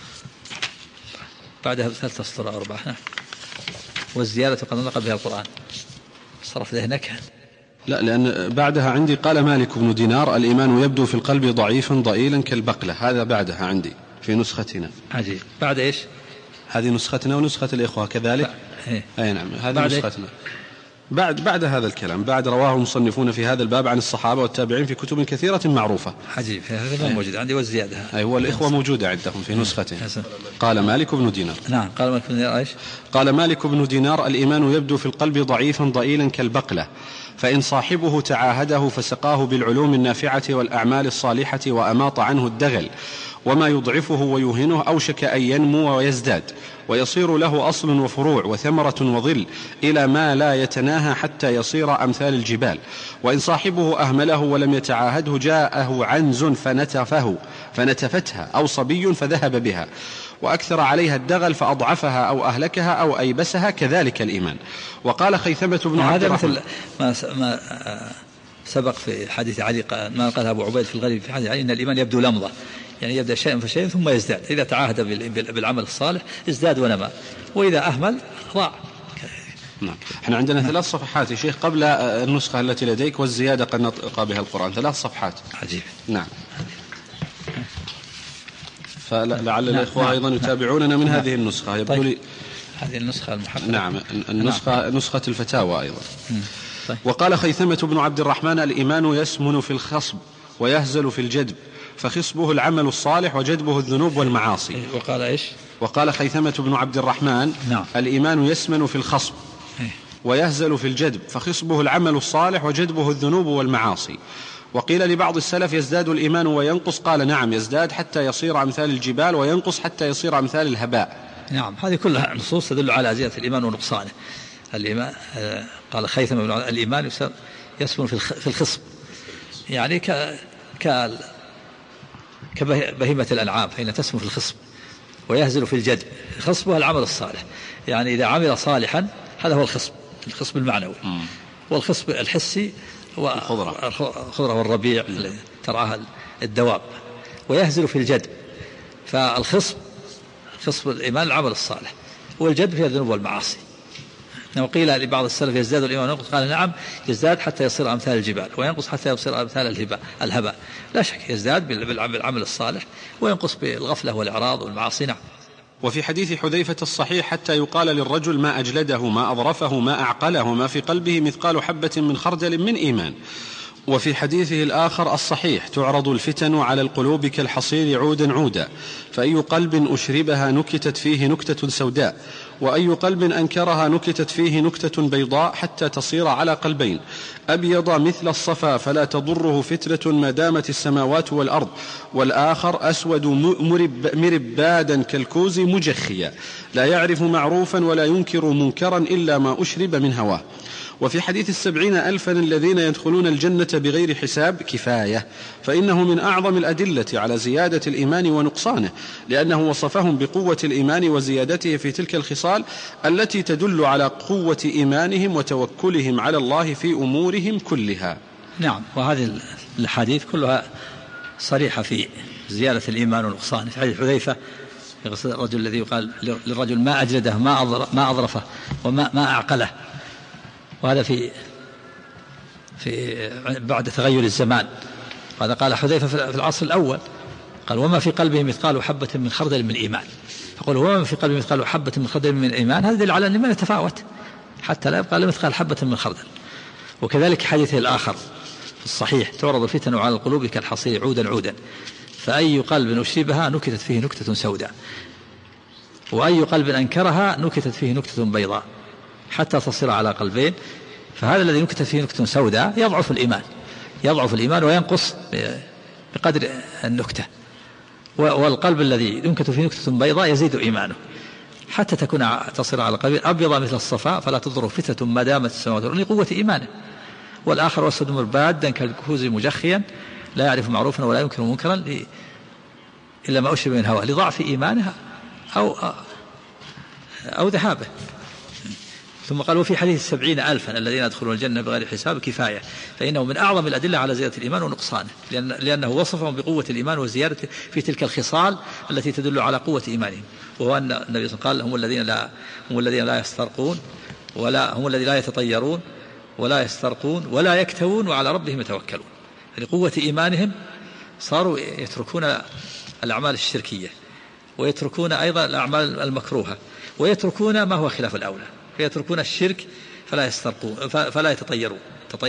Speaker 1: بعدها بثلاثة أسطر أو أربعة. والزيادة قد نطق بها القرآن. صرف ذهنك.
Speaker 2: لا، لأن بعدها عندي قال مالك بن دينار: الإيمان يبدو في القلب ضعيفا ضئيلا كالبقلة. هذا بعدها عندي في نسختنا.
Speaker 1: عجيب. بعد إيش؟
Speaker 2: هذه نسختنا ونسخة الإخوة كذلك. أي نعم، هذه نسختنا. بعد هذا الكلام، بعد رواه المصنفون في هذا الباب عن الصحابة والتابعين في كتب كثيرة معروفة.
Speaker 1: عجيب، هذا موجود عندي. والزيادة
Speaker 2: هو الإخوة موجودة عندهم في نسختهم. قال مالك بن دينار.
Speaker 1: نعم. قال مالك بن دينار إيش؟
Speaker 2: قال مالك بن دينار: الإيمان يبدو في القلب ضعيفا ضئيلا كالبقلة، فإن صاحبه تعاهده فسقاه بالعلوم النافعة والأعمال الصالحة وأماط عنه الدغل وما يضعفه ويهنه أوشك أن ينمو ويزداد ويصير له أصل وفروع وثمرة وظل إلى ما لا يتناهى حتى يصير أمثال الجبال. وإن صاحبه أهمله ولم يتعاهده جاءه عنز فنتفتها أو صبي فذهب بها وأكثر عليها الدغل فأضعفها أو أهلكها أو أيبسها، كذلك الإيمان. وقال خيثمة بن عبد الرحمن:
Speaker 1: هذا مثل ما سبق في حديث علي، ما قال أبو عبيد في الغريب في حديث علي: إن الإيمان يبدو لمضة، يعني يبدأ شيئا فشيئا ثم يزداد. إذا تعاهد بالعمل الصالح ازداد ونما، وإذا أهمل ضاع.
Speaker 2: نعم. احنا عندنا 3 صفحات يا شيخ قبل النسخة التي لديك: والزيادة قد نطق بها القرآن. 3 صفحات.
Speaker 1: عجيب.
Speaker 2: نعم. فلعل الإخوة أيضا يتابعوننا من هذه النسخة. يبدو لي
Speaker 1: هذه النسخة المحققة.
Speaker 2: نعم، نسخة الفتاوى أيضا. طيب. وقال خيثمة بن عبد الرحمن: الإيمان يسمن في الخصب ويهزل في الجدب، فخصبه العمل الصالح وجدبه الذنوب والمعاصي.
Speaker 1: وقال إيش؟
Speaker 2: وقال خيثمة بن عبد الرحمن:
Speaker 1: نعم.
Speaker 2: الإيمان يسمن في الخصب ويهزل في الجدب، فخصبه العمل الصالح وجدبه الذنوب والمعاصي. وقيل لبعض السلف: يزداد الإيمان وينقص. قال: نعم، يزداد حتى يصير أمثال الجبال وينقص حتى يصير أمثال الهباء.
Speaker 1: نعم، هذه كلها نصوص تدل على زيادة الإيمان ونقصانه. الإيمان قال خيثمة بن الإيمان يسمن في الخصب، يعني كبهيمة الأنعام فإن تسمن في الخصب، ويهزل في الجدب. خصبها العمل الصالح، يعني إذا عمل صالحا هذا هو الخصب المعنوي. والخصب الحسي الخضرة والربيع ترعاها الدواب. ويهزل في الجدب، فالخصب خصب الإيمان العمل الصالح، والجدب فيها الذنوب والمعاصي. وقيل لبعض السلف: يزداد الإيمان وينقص. قال: نعم، يزداد حتى يصير أمثال الجبال، وينقص حتى يصير أمثال الهباء. لا شك يزداد بالعمل الصالح، وينقص بالغفلة والإعراض والمعاصي. نعم.
Speaker 2: وفي حديث حذيفة الصحيح: حتى يقال للرجل: ما أجلده، ما أظرفه، ما أعقله، ما في قلبه مثقال حبة من خردل من إيمان. وفي حديثه الآخر الصحيح: تعرض الفتن على القلوب كالحصير عودا عودا، فأي قلب أشربها نكتت فيه نكتة سوداء، وأي قلب أنكرها نكتت فيه نكتة بيضاء، حتى تصير على قلبين: أبيض مثل الصفا فلا تضره فتنة ما دامت السماوات والأرض، والآخر أسود مربادا كالكوز مجخيا، لا يعرف معروفا ولا ينكر منكرا إلا ما أشرب من هواه. وفي حديث 70,000 الذين يدخلون الجنة بغير حساب كفاية، فإنه من أعظم الأدلة على زيادة الإيمان ونقصانه، لأنه وصفهم بقوة الإيمان وزيادته في تلك الخصال التي تدل على قوة إيمانهم وتوكلهم على الله في أمورهم كلها.
Speaker 1: نعم. وهذه الحديث كلها صريحة في زيادة الإيمان ونقصانه. في حديث حذيفة الرجل الذي يقال للرجل: ما أجلده، ما أظرفه، وما أعقله. وهذا في بعد تغير الزمان. وهذا قال حذيفة في العصر الأول، قال وما في قلبه مثقال حبة من خردل من إيمان، فقال وما في قلبه مثقال حبة من خردل من إيمان، هذا يدل على أن الإيمان يتفاوت حتى لا يبقى مثقال حبة من خردل. وكذلك حديثه الآخر في الصحيح تعرض الفتن على القلوب كالحصير عودا عودا، فأي قلب أشربها نكتت فيه نكتة سوداء، وأي قلب أنكرها نكتت فيه نكتة بيضاء حتى تصير على قلبين. فهذا الذي نكتت فيه نكتة سوداء يضعف الإيمان وينقص بقدر النكتة، والقلب الذي ينكت فيه نكتة بيضاء يزيد إيمانه حتى تصير على قلبين أبيض مثل الصفاء فلا تضره فتنة ما دامت السماوات والأرض لقوة إيمانه. والآخر أسود مربادا كالكهوز مجخيا لا يعرف معروفا ولا ينكر منكرا إلا ما أشرب من هواه لضعف إيمانها أو ذهابه. ثم قال وفي حديث 70,000 الذين يدخلون الجنة بغير حساب كفاية، فإنه من أعظم الأدلة على زيادة الإيمان ونقصانه، لأنه وصفهم بقوة الإيمان وزيادة في تلك الخصال التي تدل على قوة إيمانهم، وهو أن النبي صلى الله عليه وسلم قال هم الذين لا يسترقون هم الذين لا يتطيرون ولا يسترقون ولا يكتوون وعلى ربهم يتوكلون. لقوة إيمانهم صاروا يتركون الأعمال الشركية ويتركون أيضا الأعمال المكروهة ويتركون ما هو خلاف الأولى، فيتركون الشرك فلا يسترقون فلا يتطيرون،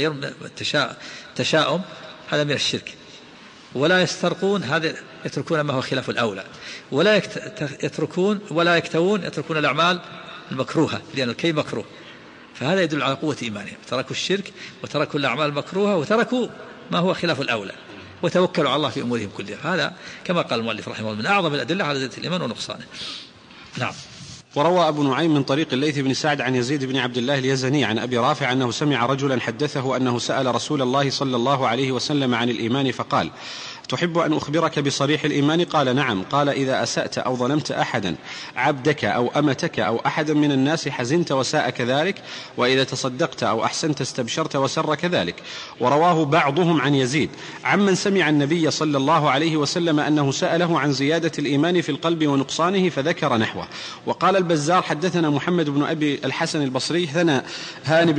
Speaker 1: تشاؤم هذا من الشرك، ولا يسترقون هذا يتركون ما هو خلاف الأولى، ولا يكتوون يتركون الأعمال المكروهة لأن الكي مكروه. فهذا يدل على قوة إيمانهم، تركوا الشرك وتركوا الأعمال المكروهة وتركوا ما هو خلاف الأولى وتوكلوا على الله في أمورهم كلها. هذا كما قال المؤلف رحمه الله من أعظم الأدلة على زيادة الإيمان ونقصانه. نعم.
Speaker 2: وروى أبو نعيم من طريق الليث بن سعد عن يزيد بن عبد الله اليزني عن أبي رافع أنه سمع رجلا حدثه أنه سأل رسول الله صلى الله عليه وسلم عن الإيمان فقال تحب أن أخبرك بصريح الإيمان؟ قال نعم. قال إذا أسأت أو ظلمت أحدا عبدك أو أمتك أو أحدا من الناس حزنت وساءك ذلك، وإذا تصدقت أو أحسنت استبشرت وسرك ذلك. ورواه بعضهم عن يزيد عمن سمع النبي صلى الله عليه وسلم أنه سأله عن زيادة الإيمان في القلب ونقصانه فذكر نحوه. وقال البزار حدثنا محمد بن أبي الحسن البصري حدثنا هاني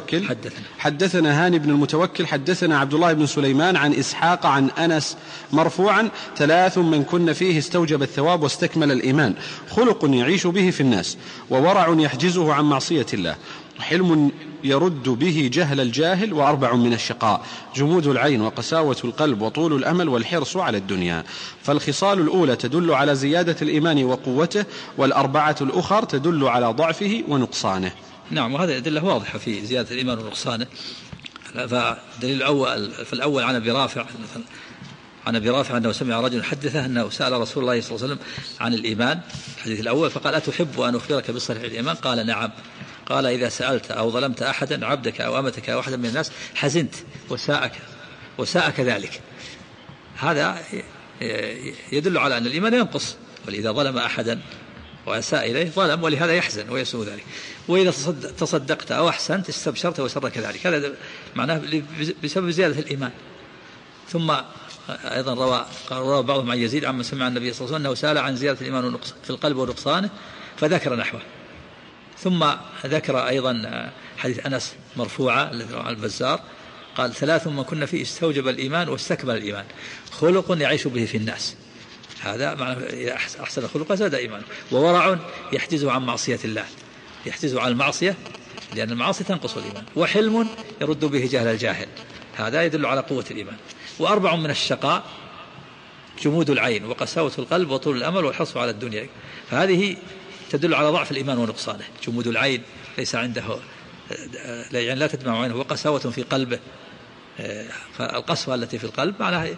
Speaker 2: بن المتوكل حدثنا عبد الله بن سليمان عن إسحاق عن أنس مرفوعا 3 من كن فيه استوجب الثواب واستكمل الإيمان: خلق يعيش به في الناس، وورع يحجزه عن معصية الله، حلم يرد به جهل الجاهل، و4 من الشقاء: جمود العين وقساوة القلب وطول الأمل والحرص على الدنيا. فالخصال الأولى تدل على زيادة الإيمان وقوته، والأربعة الأخر تدل على ضعفه ونقصانه.
Speaker 1: نعم، وهذه أدلة واضحة في زيادة الإيمان ونقصانه. فالدليل الأول فالأول عن أبي رافع أنه سمع رجل حدثه أنه سأل رسول الله صلى الله عليه وسلم عن الإيمان، الحديث الأول، فقال أتحب أن أخبرك بصريح الإيمان؟ قال نعم. قال إذا سألت أو ظلمت أحدا عبدك أو أمتك أو أحدا من الناس حزنت وساءك ذلك. هذا يدل على أن الإيمان ينقص، ولإذا ظلم أحدا وأساء إليه ظلم ولهذا يحزن ويسوء ذلك. وإذا تصدقت أو أحسنت استبشرت وسرك ذلك. هذا معناه بسبب زيادة الإيمان. ثم أيضا روى بعضهم عن يزيد عما سمع النبي صلى الله عليه وسلم أنه سأل عن زيادة الإيمان في القلب ونقصانه فذكر نحوه. ثم ذكر أيضا حديث أنس مرفوعة الذي رواه البزار قال 3 من كنا فيه استوجب الإيمان واستكمل الإيمان: خلق يعيش به في الناس، هذا معنى أحسن خلق زاد إيمانه، وورع يحجزه عن معصية الله، يحجزه عن المعصية لأن المعاصي تنقص الإيمان، وحلم يرد به جهل الجاهل، هذا يدل على قوة الإيمان. و4 من الشقاء: جمود العين وقساوة القلب وطول الأمل والحرص على الدنيا. فهذه تدل على ضعف الإيمان ونقصانه. جمود العين ليس عنده يعني لا تدمع عينه، وقساوة في قلبه، فالقسوة التي في القلب معناها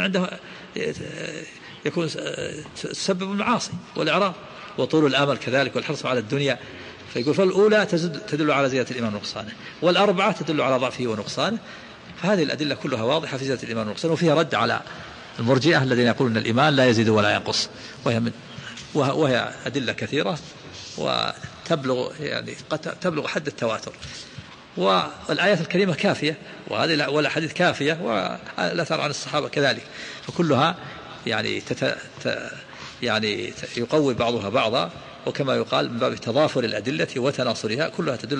Speaker 1: يكون تسبب المعاصي والإعراض. وطول الأمل كذلك والحرص على الدنيا. فيقول فالأولى تدل على زيادة الإيمان ونقصانه، والأربعة تدل على ضعفه ونقصانه. فهذه الأدلة كلها واضحة في زيادة الإيمان ونقصانه، وفيها رد على المرجئة الذين يقولون أن الإيمان لا يزيد ولا ينقص، وهي أدلة كثيرة وتبلغ قد تبلغ حد التواتر. والآيات الكريمة كافية، وهذه والأحاديث كافية، والأثر عن الصحابة كذلك، فكلها يعني يقوي بعضها بعضا، وكما يقال من باب تضافر الأدلة وتناصرها، كلها تدل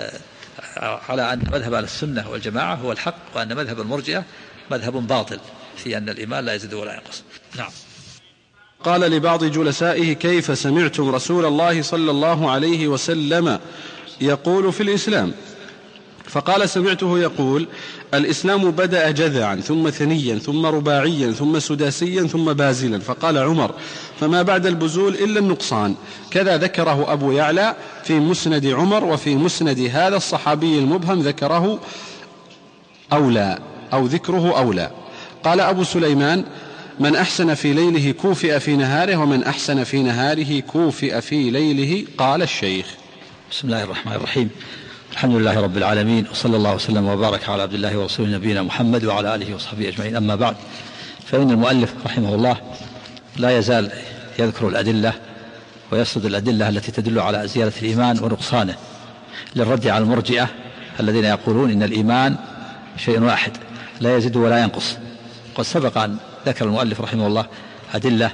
Speaker 1: على أن مذهب أهل السنة والجماعة هو الحق، وأن مذهب المرجئة مذهب باطل في أن الإيمان لا يزيد ولا ينقص. نعم.
Speaker 2: قال لبعض جلسائه: كيف سمعتم رسول الله صلى الله عليه وسلم يقول في الإسلام؟ فقال: سمعته يقول: الإسلام بدأ جذعا ثم ثنيا ثم رباعيا ثم سداسيا ثم بازلا. فقال عمر: فما بعد البزول إلا النقصان. كذا ذكره أبو يعلى في مسند عمر، وفي مسند هذا الصحابي المبهم ذكره أولى أو ذكره أولى. قال أبو سليمان: من أحسن في ليله كوفئ في نهاره، ومن أحسن في نهاره كوفئ في ليله. قال الشيخ.
Speaker 1: بسم الله الرحمن الرحيم. الحمد لله رب العالمين، وصلى الله وسلم وبارك على عبد الله ورسوله نبينا محمد وعلى آله وصحبه أجمعين. أما بعد، فإن المؤلف رحمه الله لا يزال يذكر الأدلة ويسرد الأدلة التي تدل على زيادة الإيمان ونقصانه، للرد على المرجئة الذين يقولون إن الإيمان شيء واحد لا يزيد ولا ينقص. قد سبق أن ذكر المؤلف رحمه الله أدلة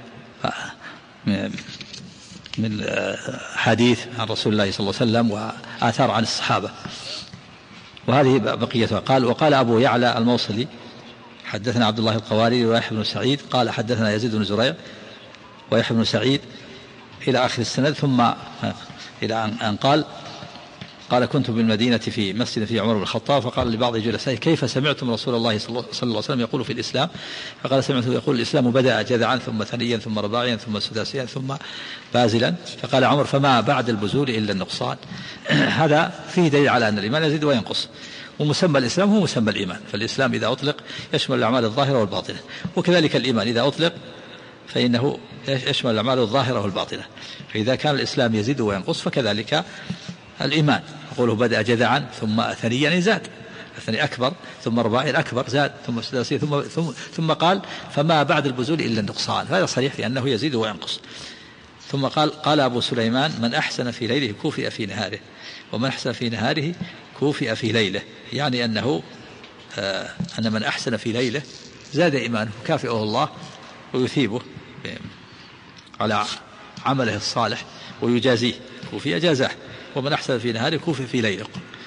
Speaker 1: من حديث عن رسول الله صلى الله عليه وسلم وآثار عن الصحابة، وهذه بقيتها. قال: وقال أبو يعلى الموصلي: حدثنا عبد الله القواري ويحيى بن سعيد قال حدثنا يزيد بن زريع ويحيى بن سعيد إلى آخر السند، ثم إلى أن قال: كنت بالمدينة في مسجد في عمر بن الخطاب، فقال لبعض جلسائه: كيف سمعتم رسول الله صلى الله عليه وسلم يقول في الإسلام؟ فقال: سمعته يقول: الإسلام بدأ جذعا ثم ثنيا ثم رباعيا ثم سداسيا ثم بازلا. فقال عمر: فما بعد البزول إلا النقصان. هذا فيه دليل على أن الإيمان يزيد وينقص، ومسمى الإسلام هو مسمى الإيمان، فالإسلام إذا أطلق يشمل الأعمال الظاهرة والباطنة، وكذلك الإيمان إذا أطلق فإنه يشمل الأعمال الظاهرة والباطنة. فإذا كان الإسلام يزيد وينقص فكذلك الإيمان. قوله بدأ جذعا ثم ثنيا زاد، الثاني أكبر، ثم رباعي أكبر زاد، ثم سداسي، ثم قال: فما بعد البزول إلا النقصان. هذا صريح في أنه يزيد وينقص. ثم قال أبو سليمان: من أحسن في ليله كوفئ في نهاره، ومن أحسن في نهاره كوفئ في ليله. يعني أن من أحسن في ليله زاد إيمانه، كافئه الله ويثيبه على عمله الصالح ويجازيه، كوفئ جازاه. ومن أحسن في نهاره كوفئ في ليله.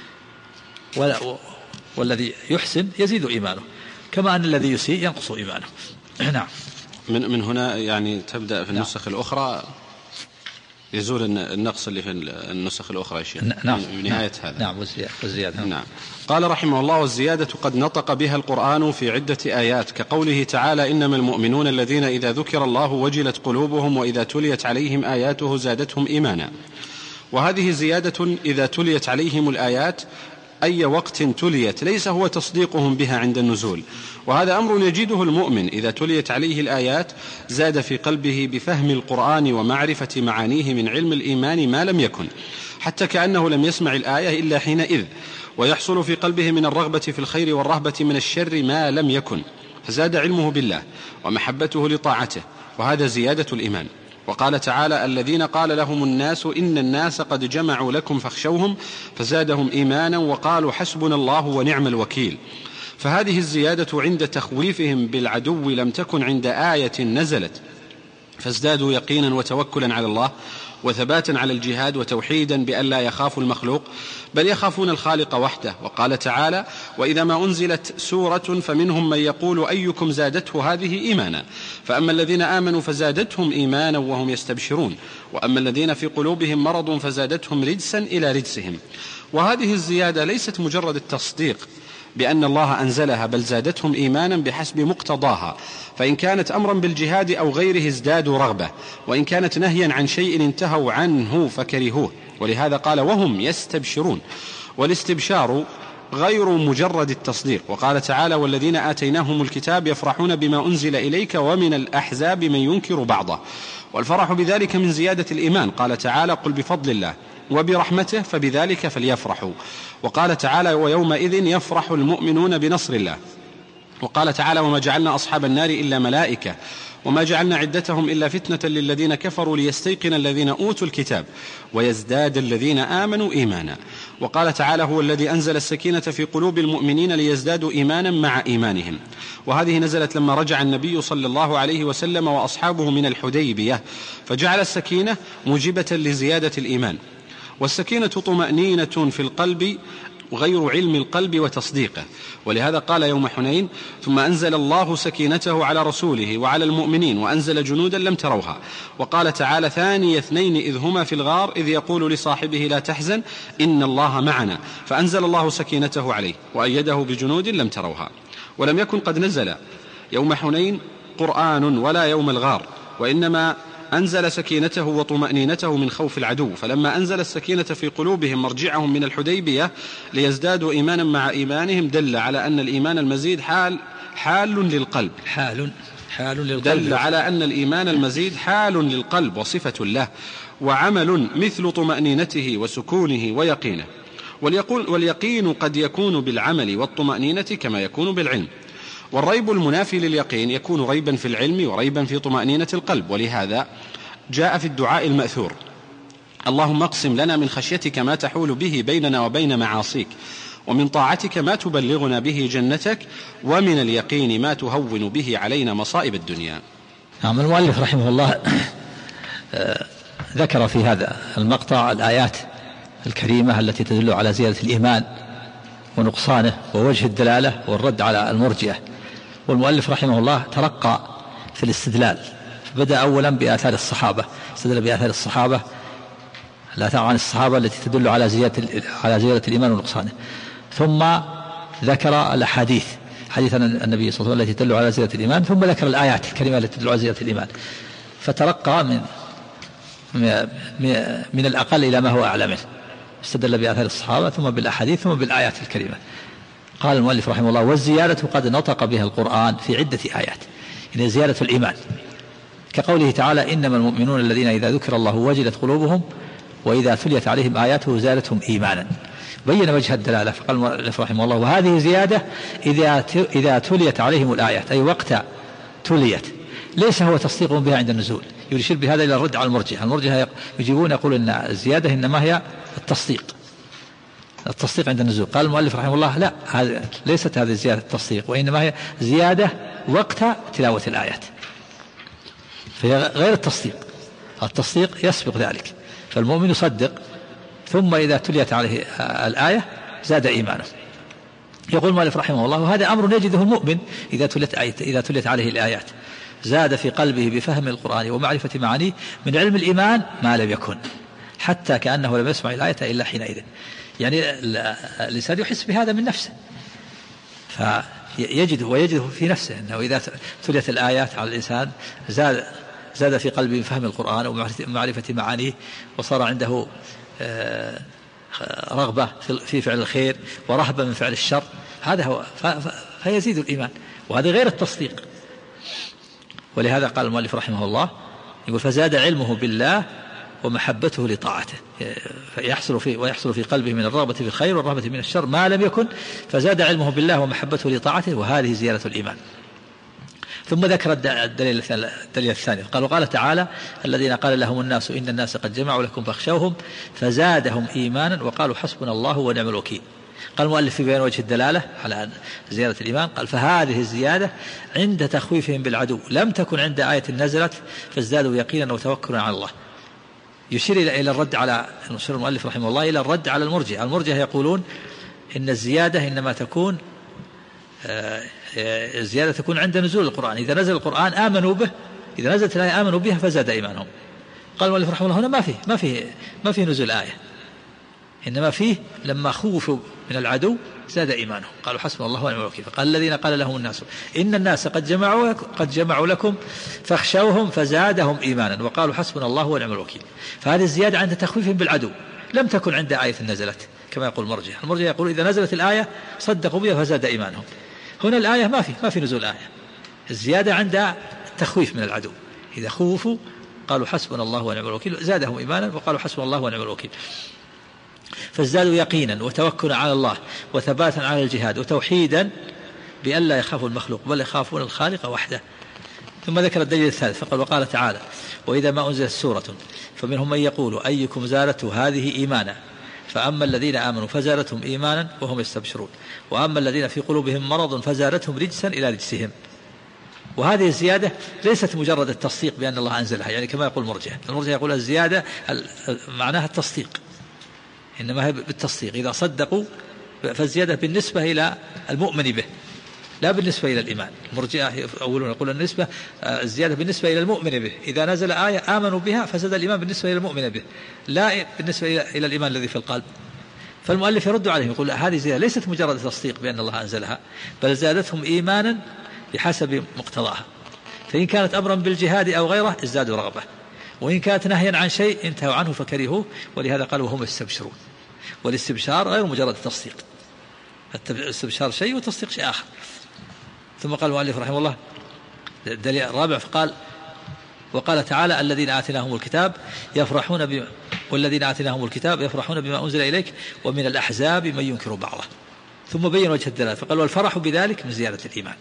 Speaker 1: والذي يحسن يزيد إيمانه، كما أن الذي يسيء ينقص إيمانه. نعم.
Speaker 2: من هنا يعني تبدأ في النسخ الأخرى يزول النقص اللي في النسخ الأخرى يا شيخ.
Speaker 1: نعم.
Speaker 2: نهاية هذا.
Speaker 1: نعم. والزيادة.
Speaker 2: نعم. قال رحمه الله: والزيادة قد نطق بها القرآن في عدة آيات، كقوله تعالى: إنما المؤمنون الذين إذا ذكر الله وجلت قلوبهم وإذا تليت عليهم آياته زادتهم إيمانا. وهذه زيادة إذا تليت عليهم الآيات أي وقت تليت، ليس هو تصديقهم بها عند النزول. وهذا أمر يجده المؤمن، إذا تليت عليه الآيات زاد في قلبه بفهم القرآن ومعرفة معانيه من علم الإيمان ما لم يكن، حتى كأنه لم يسمع الآية إلا حينئذ، ويحصل في قلبه من الرغبة في الخير والرهبة من الشر ما لم يكن، فزاد علمه بالله ومحبته لطاعته، وهذا زيادة الإيمان. وقال تعالى: الذين قال لهم الناس إن الناس قد جمعوا لكم فاخشوهم فزادهم إيمانا وقالوا حسبنا الله ونعم الوكيل. فهذه الزيادة عند تخويفهم بالعدو لم تكن عند آية نزلت، فازدادوا يقينا وتوكلا على الله وثباتا على الجهاد وتوحيدا بأن لا يخافوا المخلوق بل يخافون الخالق وحده. وقال تعالى: وإذا ما أنزلت سورة فمنهم من يقول أيكم زادته هذه إيمانا، فأما الذين آمنوا فزادتهم إيمانا وهم يستبشرون، وأما الذين في قلوبهم مرض فزادتهم رجسا إلى رجسهم. وهذه الزيادة ليست مجرد التصديق بأن الله أنزلها، بل زادتهم إيمانا بحسب مقتضاها، فإن كانت أمرا بالجهاد أو غيره ازدادوا رغبة، وإن كانت نهيا عن شيء انتهوا عنه فكرهوه. ولهذا قال: وهم يستبشرون، والاستبشار غير مجرد التصديق. وقال تعالى: والذين آتيناهم الكتاب يفرحون بما أنزل إليك ومن الأحزاب من ينكر بعضه. والفرح بذلك من زيادة الإيمان. قال تعالى: قل بفضل الله وبرحمته فبذلك فليفرحوا. وقال تعالى: ويومئذ يفرح المؤمنون بنصر الله. وقال تعالى: وما جعلنا أصحاب النار إلا ملائكة وما جعلنا عدتهم إلا فتنة للذين كفروا ليستيقن الذين أوتوا الكتاب ويزداد الذين آمنوا إيمانا. وقال تعالى: هو الذي أنزل السكينة في قلوب المؤمنين ليزدادوا إيمانا مع إيمانهم. وهذه نزلت لما رجع النبي صلى الله عليه وسلم وأصحابه من الحديبية، فجعل السكينة موجبة لزيادة الإيمان. والسكينة طمأنينة في القلب غير علم القلب وتصديقه. ولهذا قال يوم حنين: ثم أنزل الله سكينته على رسوله وعلى المؤمنين وأنزل جنودا لم تروها. وقال تعالى: ثاني اثنين إذ هما في الغار إذ يقول لصاحبه لا تحزن إن الله معنا، فأنزل الله سكينته عليه وأيده بجنود لم تروها. ولم يكن قد نزل يوم حنين قرآن ولا يوم الغار، وإنما أنزل سكينته وطمأنينته من خوف العدو. فلما أنزل السكينة في قلوبهم مرجعهم من الحديبية ليزدادوا إيمانا مع إيمانهم، دل على أن الإيمان المزيد حال للقلب، دل على أن الإيمان المزيد حال للقلب وصفة له، وعمل مثل طمأنينته وسكونه ويقينه. واليقين قد يكون بالعمل والطمأنينة كما يكون بالعلم. والريب المنافي لليقين يكون ريبا في العلم وريبا في طمأنينة القلب. ولهذا جاء في الدعاء المأثور: اللهم اقسم لنا من خشيتك ما تحول به بيننا وبين معاصيك، ومن طاعتك ما تبلغنا به جنتك، ومن اليقين ما تهون به علينا مصائب الدنيا.
Speaker 1: نعم. المؤلف رحمه الله ذكر في هذا المقطع الآيات الكريمة التي تدل على زيادة الإيمان ونقصانه ووجه الدلالة والرد على المرجئة. والمؤلف رحمه الله ترقى في الاستدلال، بدأ أولا بآثار الصحابة، استدل بآثار الصحابة، الآثار عن الصحابة التي تدل على زيادة الإيمان ونقصانه، ثم ذكر الأحاديث، حديث النبي صلى الله عليه وسلم التي تدل على زيادة الإيمان، ثم ذكر الآيات الكريمة التي تدل على زيادة الإيمان، فترقى من الأقل إلى ما هو أعلى منه، استدل بآثار الصحابة ثم بالأحاديث ثم بالآيات الكريمة. قال المؤلف رحمه الله: والزيادة قد نطق بها القرآن في عدة آيات، يعني زيادة الإيمان، كقوله تعالى: إنما المؤمنون الذين إذا ذكر الله وجلت قلوبهم وإذا تليت عليهم آياته زادتهم إيمانا. بين وجه الدلالة، فقال المؤلف رحمه الله: وهذه زيادة إذا تليت عليهم الآيات، أي وقت تليت، ليس هو تصديق بها عند النزول. يشير بهذا إلى الرد على المرجئة. المرجئة يجيبون يقول إن الزيادة إنما هي التصديق عند النزول. قال المؤلف رحمه الله: لا، ليست هذه زيادة التصديق، وإنما هي زيادة وقت تلاوة الآيات، فهي غير التصديق يسبق ذلك، فالمؤمن يصدق ثم إذا تليت عليه الآية زاد إيمانه. يقول المؤلف رحمه الله: وهذا أمر يجده المؤمن إذا تليت عليه الآيات، زاد في قلبه بفهم القرآن ومعرفة معانيه من علم الإيمان ما لم يكن، حتى كأنه لم يسمع الآية إلا حينئذ. يعني الإنسان يحس بهذا من نفسه، ويجده في نفسه أنه إذا تليت الآيات على الإنسان زاد في قلبه بفهم القرآن ومعرفة معانيه، وصار عنده رغبة في فعل الخير ورهبة من فعل الشر. هذا هو، فيزيد الإيمان، وهذا غير التصديق. ولهذا قال المؤلف رحمه الله: يقول: فزاد علمه بالله ومحبته لطاعته، ويحصل في قلبه من الرغبة في الخير والرهبة من الشر ما لم يكن، فزاد علمه بالله ومحبته لطاعته، وهذه زيادة الإيمان. ثم ذكر الدليل الثاني، وقال تعالى: الذين قال لهم الناس إن الناس قد جمعوا لكم فاخشوهم فزادهم إيمانا وقالوا حسبنا الله ونعم الوكيل. قال المؤلف في بيان وجه الدلالة على زيادة الإيمان، قال: فهذه الزيادة عند تخويفهم بالعدو، لم تكن عند آية نزلت فازدادوا يقينا وتوكلا على الله. يشير إلى الرد على المؤلف رحمه الله إلى الرد على المرجئة. المرجئة يقولون إن الزيادة إنما تكون الزيادة تكون عند نزول القرآن، إذا نزل القرآن آمنوا به، إذا نزلت الآية آمنوا بها فزاد إيمانهم. قال المؤلف رحمه الله: هنا ما فيه نزول آية، إنما فيه لما خوفوا من العدو زاد إيمانهم، قالوا حسبنا الله ونعم الوكيل. فقال: الذين قال لهم الناس إن الناس قد جمعوا لكم فاخشوهم فزادهم إيمانا وقالوا حسبنا الله ونعم الوكيل. فهذه الزيادة عند تخويفهم بالعدو، لم تكن عند آية نزلت كما يقول المرجئة يقول إذا نزلت الآية صدقوا بها فزاد إيمانهم. هنا الآية ما في نزول آية، الزيادة عند التخويف من العدو، إذا خوفوا قالوا حسبنا الله ونعم الوكيل زادهم إيمانا وقالوا حسبنا الله ونعم الوكيل. فازدادوا يقينا وتوكلا على الله وثباتا على الجهاد وتوحيدا بأن لا يخافوا المخلوق بل يخافون الخالق وحده. ثم ذكر الدليل الثالث فقال: وقال تعالى: وإذا ما أنزلت سورة فمنهم من يقول أيكم زادته هذه إيمانا، فأما الذين آمنوا فزادتهم إيمانا وهم يستبشرون، وأما الذين في قلوبهم مرض فزادتهم رجسا إلى رجسهم. وهذه الزيادة ليست مجرد التصديق بأن الله أنزلها، يعني كما يقول المرجئة يقول الزيادة معناها التصديق، إنما هي بالتصديق، إذا صدقوا فالزيادة بالنسبة إلى المؤمن به لا بالنسبة إلى الإيمان. المرجئة أولون يقولون النسبة الزيادة بالنسبة إلى المؤمن به، إذا نزل آية آمنوا بها فزاد الإيمان بالنسبة إلى المؤمن به لا بالنسبة إلى الإيمان الذي في القلب. فالمؤلف يرد عليهم يقول هذه زيادة ليست مجرد تصديق بأن الله أنزلها، بل زادتهم إيمانا بحسب مقتضاها، فإن كانت أمرا بالجهاد أو غيره ازدادوا رغبة، وإن كانت نهيا عن شيء انتهوا عنه فكرهوه، ولهذا قالوا هم يستبشرون. والاستبشار غير مجرد تصديق، الاستبشار شيء وتصديق شيء آخر. ثم قال المؤلف رحمه الله الدليل الرابع فقال وقال تعالى الذين آتيناهم الكتاب يفرحون بما والذين آتيناهم الكتاب يفرحون بما أنزل إليك ومن الأحزاب من ينكر بعضه. ثم بين وجه الدلالة فقال والفرح بذلك من زيادة الإيمان.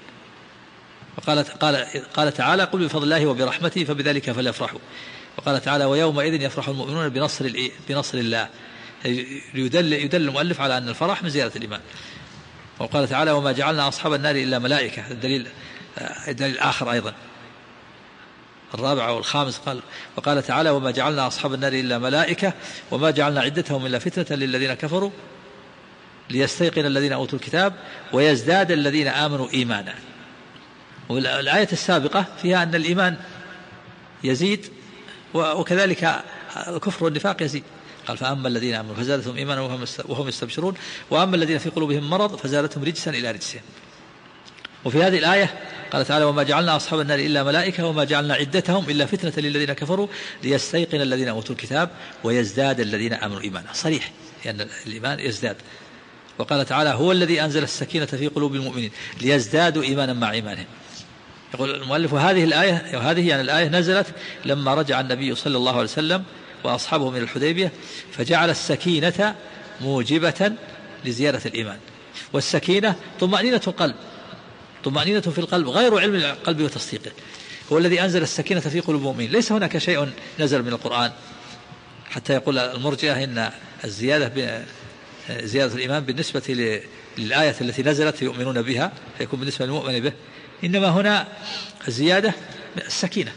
Speaker 1: قال تعالى قل بفضل الله وبرحمته فبذلك فليفرحوا. وقال تعالى ويومئذ يفرح المؤمنون بنصر الله. يدل المؤلف على أن الفرح من زيادة الإيمان. وقال تعالى وما جعلنا أصحاب النار إلا ملائكة. الدليل الآخر أيضا الرابع والخامس قال وقال تعالى وما جعلنا أصحاب النار إلا ملائكة وما جعلنا عدتهم إلا فتنة للذين كفروا ليستيقن الذين أوتوا الكتاب ويزداد الذين آمنوا إيمانا. والآية السابقة فيها أن الإيمان يزيد وكذلك الكفر والنفاق يزيد. قال فأما الذين آمنوا فزادتهم إيمانا وهم يستبشرون وأما الذين في قلوبهم مرض فزادتهم رجسا إلى رجسهم. وفي هذه الآية قال تعالى وما جعلنا أصحاب النار إلا ملائكة وما جعلنا عدتهم إلا فتنة للذين كفروا ليستيقن الذين أوتوا الكتاب ويزداد الذين آمنوا إيمانا. صريح لأن الإيمان يزداد. وقال تعالى هو الذي أنزل السكينة في قلوب المؤمنين ليزدادوا إيمانا مع إيمانهم. يقول المؤلف هذه الآية وهذه يعني الآية نزلت لما رجع النبي صلى الله عليه وسلم وأصحابه من الحديبية فجعل السكينة موجبة لزيادة الإيمان. والسكينة طمأنينة القلب، طمأنينة في القلب غير علم القلب وتصديقه. هو الذي أنزل السكينة في قلوب المؤمنين. ليس هناك شيء نزل من القرآن حتى يقول المرجئة إن الزيادة زيادة الإيمان بالنسبة للآية التي نزلت يؤمنون بها فيكون بالنسبة للمؤمن به. إنما هنا الزيادة السكينة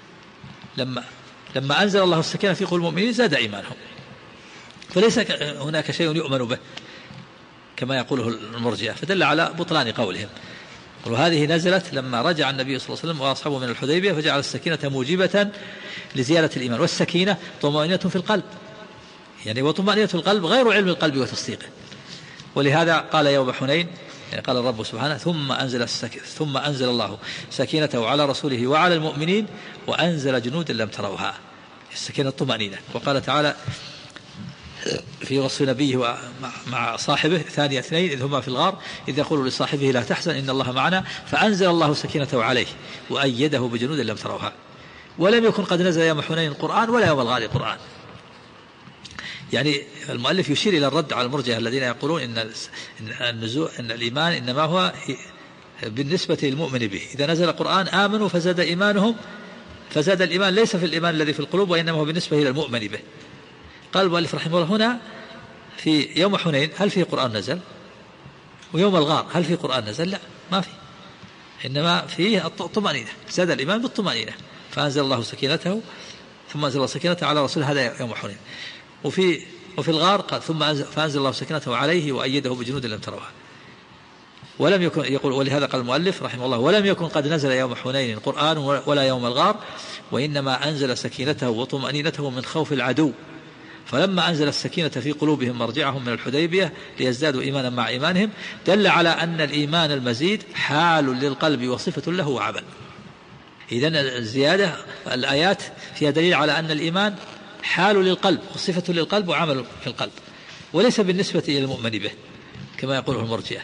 Speaker 1: لما أنزل الله السكينة في قلوب المؤمنين زاد إيمانهم، فليس هناك شيء يؤمن به كما يقوله المرجئة، فدل على بطلان قولهم. وهذه نزلت لما رجع النبي صلى الله عليه وسلم وأصحابه من الحديبية فجعل السكينة موجبة لزيادة الإيمان. والسكينة طمأنينة في القلب، يعني وطمأنينة القلب غير علم القلب وتصديقه. ولهذا قال يوم حنين يعني قال الرب سبحانه ثم أنزل الله سكينته على رسوله وعلى المؤمنين وأنزل جنودا لم تروها. السكينة الطمأنينة. وقال تعالى في وصف نبيه مع صاحبه ثاني اثنين إذ هما في الغار إذ يقول لصاحبه لا تحزن إن الله معنا فأنزل الله سكينته عليه وأيده بجنود لم تروها. ولم يكن قد نزل يوم حنين القرآن ولا يوم الغار القرآن. يعني المؤلف يشير إلى الرد على المرجئة الذين يقولون إن الإيمان إنما هو بالنسبة للمؤمن به. إذا نزل القرآن آمنوا فزاد إيمانهم، فزاد الإيمان ليس في الإيمان الذي في القلوب وإنما هو بالنسبة إلى المؤمن به. قال المؤلف رحمه الله هنا في يوم حنين هل فيه قرآن نزل؟ ويوم الغار هل فيه قرآن نزل؟ لا ما فيه، إنما فيه الطمأنينة، زاد الإيمان بالطمأنينة. فأنزل الله سكينته ثم أنزل الله سكينته على رسوله هذا يوم حنين. وفي الغار قال فأنزل الله سكينته عليه وأيده بجنود لم تروها. ولم يكن يقول ولهذا قال المؤلف رحمه الله ولم يكن قد نزل يوم حنين القرآن ولا يوم الغار وإنما أنزل سكينته وطمأنينته من خوف العدو. فلما أنزل السكينة في قلوبهم مرجعهم من الحديبية ليزدادوا إيمانا مع إيمانهم دل على أن الإيمان المزيد حال للقلب وصفة له وعمل. إذن الزيادة الآيات فيها دليل على أن الإيمان حال للقلب وصفة للقلب وعمل في القلب وليس بالنسبة إلى المؤمن به كما يقوله المرجئة.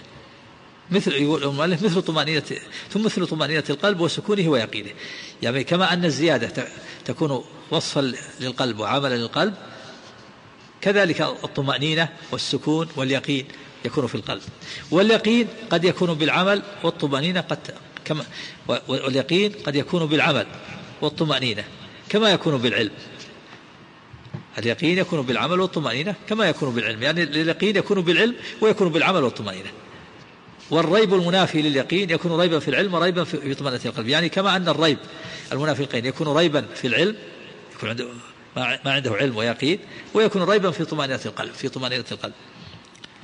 Speaker 1: مثل طمأنينة القلب وسكونه ويقينه. يعني كما أن الزيادة تكون وصفا للقلب وعملا للقلب كذلك الطمأنينة والسكون واليقين يكون في القلب. واليقين قد يكون بالعمل والطمأنينة واليقين قد يكون بالعمل والطمأنينة كما يكون بالعلم. اليقين يكون بالعمل والطمأنينة كما يكون بالعلم، يعني اليقين يكون بالعلم ويكون بالعمل والطمأنينة. والريب المنافي لليقين يكون ريبا في العلم وريبا في طمأنينة القلب. يعني كما أن الريب المنافي لليقين يكون ريبا في العلم يكون عنده ما عنده علم ويقين، ويكون ريبا في طمأنينة القلب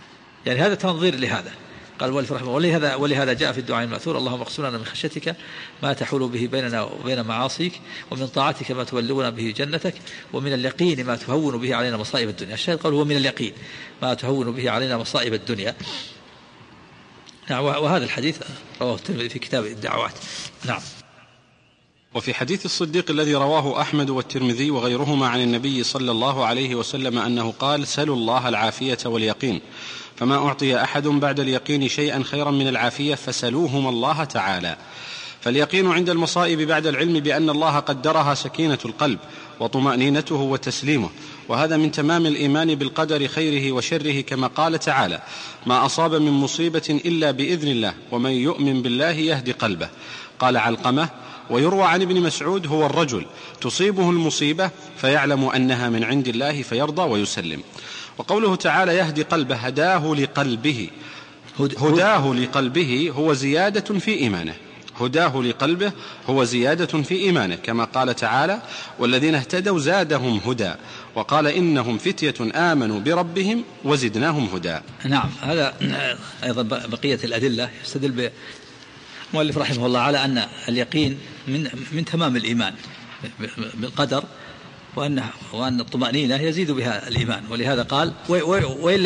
Speaker 1: يعني هذا تنظير لهذا. قال ولهذا جاء في الدعاء المأثور اللهم اقسم لنا من خشيتك ما تحول به بيننا وبين معاصيك ومن طاعتك ما تبلغنا به جنتك ومن اليقين ما تهون به علينا مصائب الدنيا. الشاهد قال هو من اليقين ما تهون به علينا مصائب الدنيا. نعم. وهذا الحديث رواه الترمذي في كتاب الدعوات. نعم.
Speaker 2: وفي حديث الصديق الذي رواه أحمد والترمذي وغيرهما عن النبي صلى الله عليه وسلم أنه قال سلوا الله العافية واليقين فما أعطي أحد بعد اليقين شيئا خيرا من العافية فسلوهما الله تعالى. فاليقين عند المصائب بعد العلم بأن الله قدرها سكينة القلب وطمأنينته وتسليمه، وهذا من تمام الإيمان بالقدر خيره وشره، كما قال تعالى ما أصاب من مصيبة إلا بإذن الله ومن يؤمن بالله يهدي قلبه. قال علقمة ويروى عن ابن مسعود هو الرجل تصيبه المصيبة فيعلم أنها من عند الله فيرضى ويسلم. وقوله تعالى يهدي قلبه هداه لقلبه، هداه لقلبه هو زيادة في إيمانه، هداه لقلبه هو زيادة في إيمانه، كما قال تعالى والذين اهتدوا زادهم هدى، وقال إنهم فتية آمنوا بربهم وزدناهم هدى.
Speaker 1: نعم. هذا أيضا بقية الأدلة يستدل المؤلف رحمه الله على أن اليقين من تمام الإيمان بالقدر، وأن الطمأنينة يزيد بها الإيمان. ولهذا قال وإن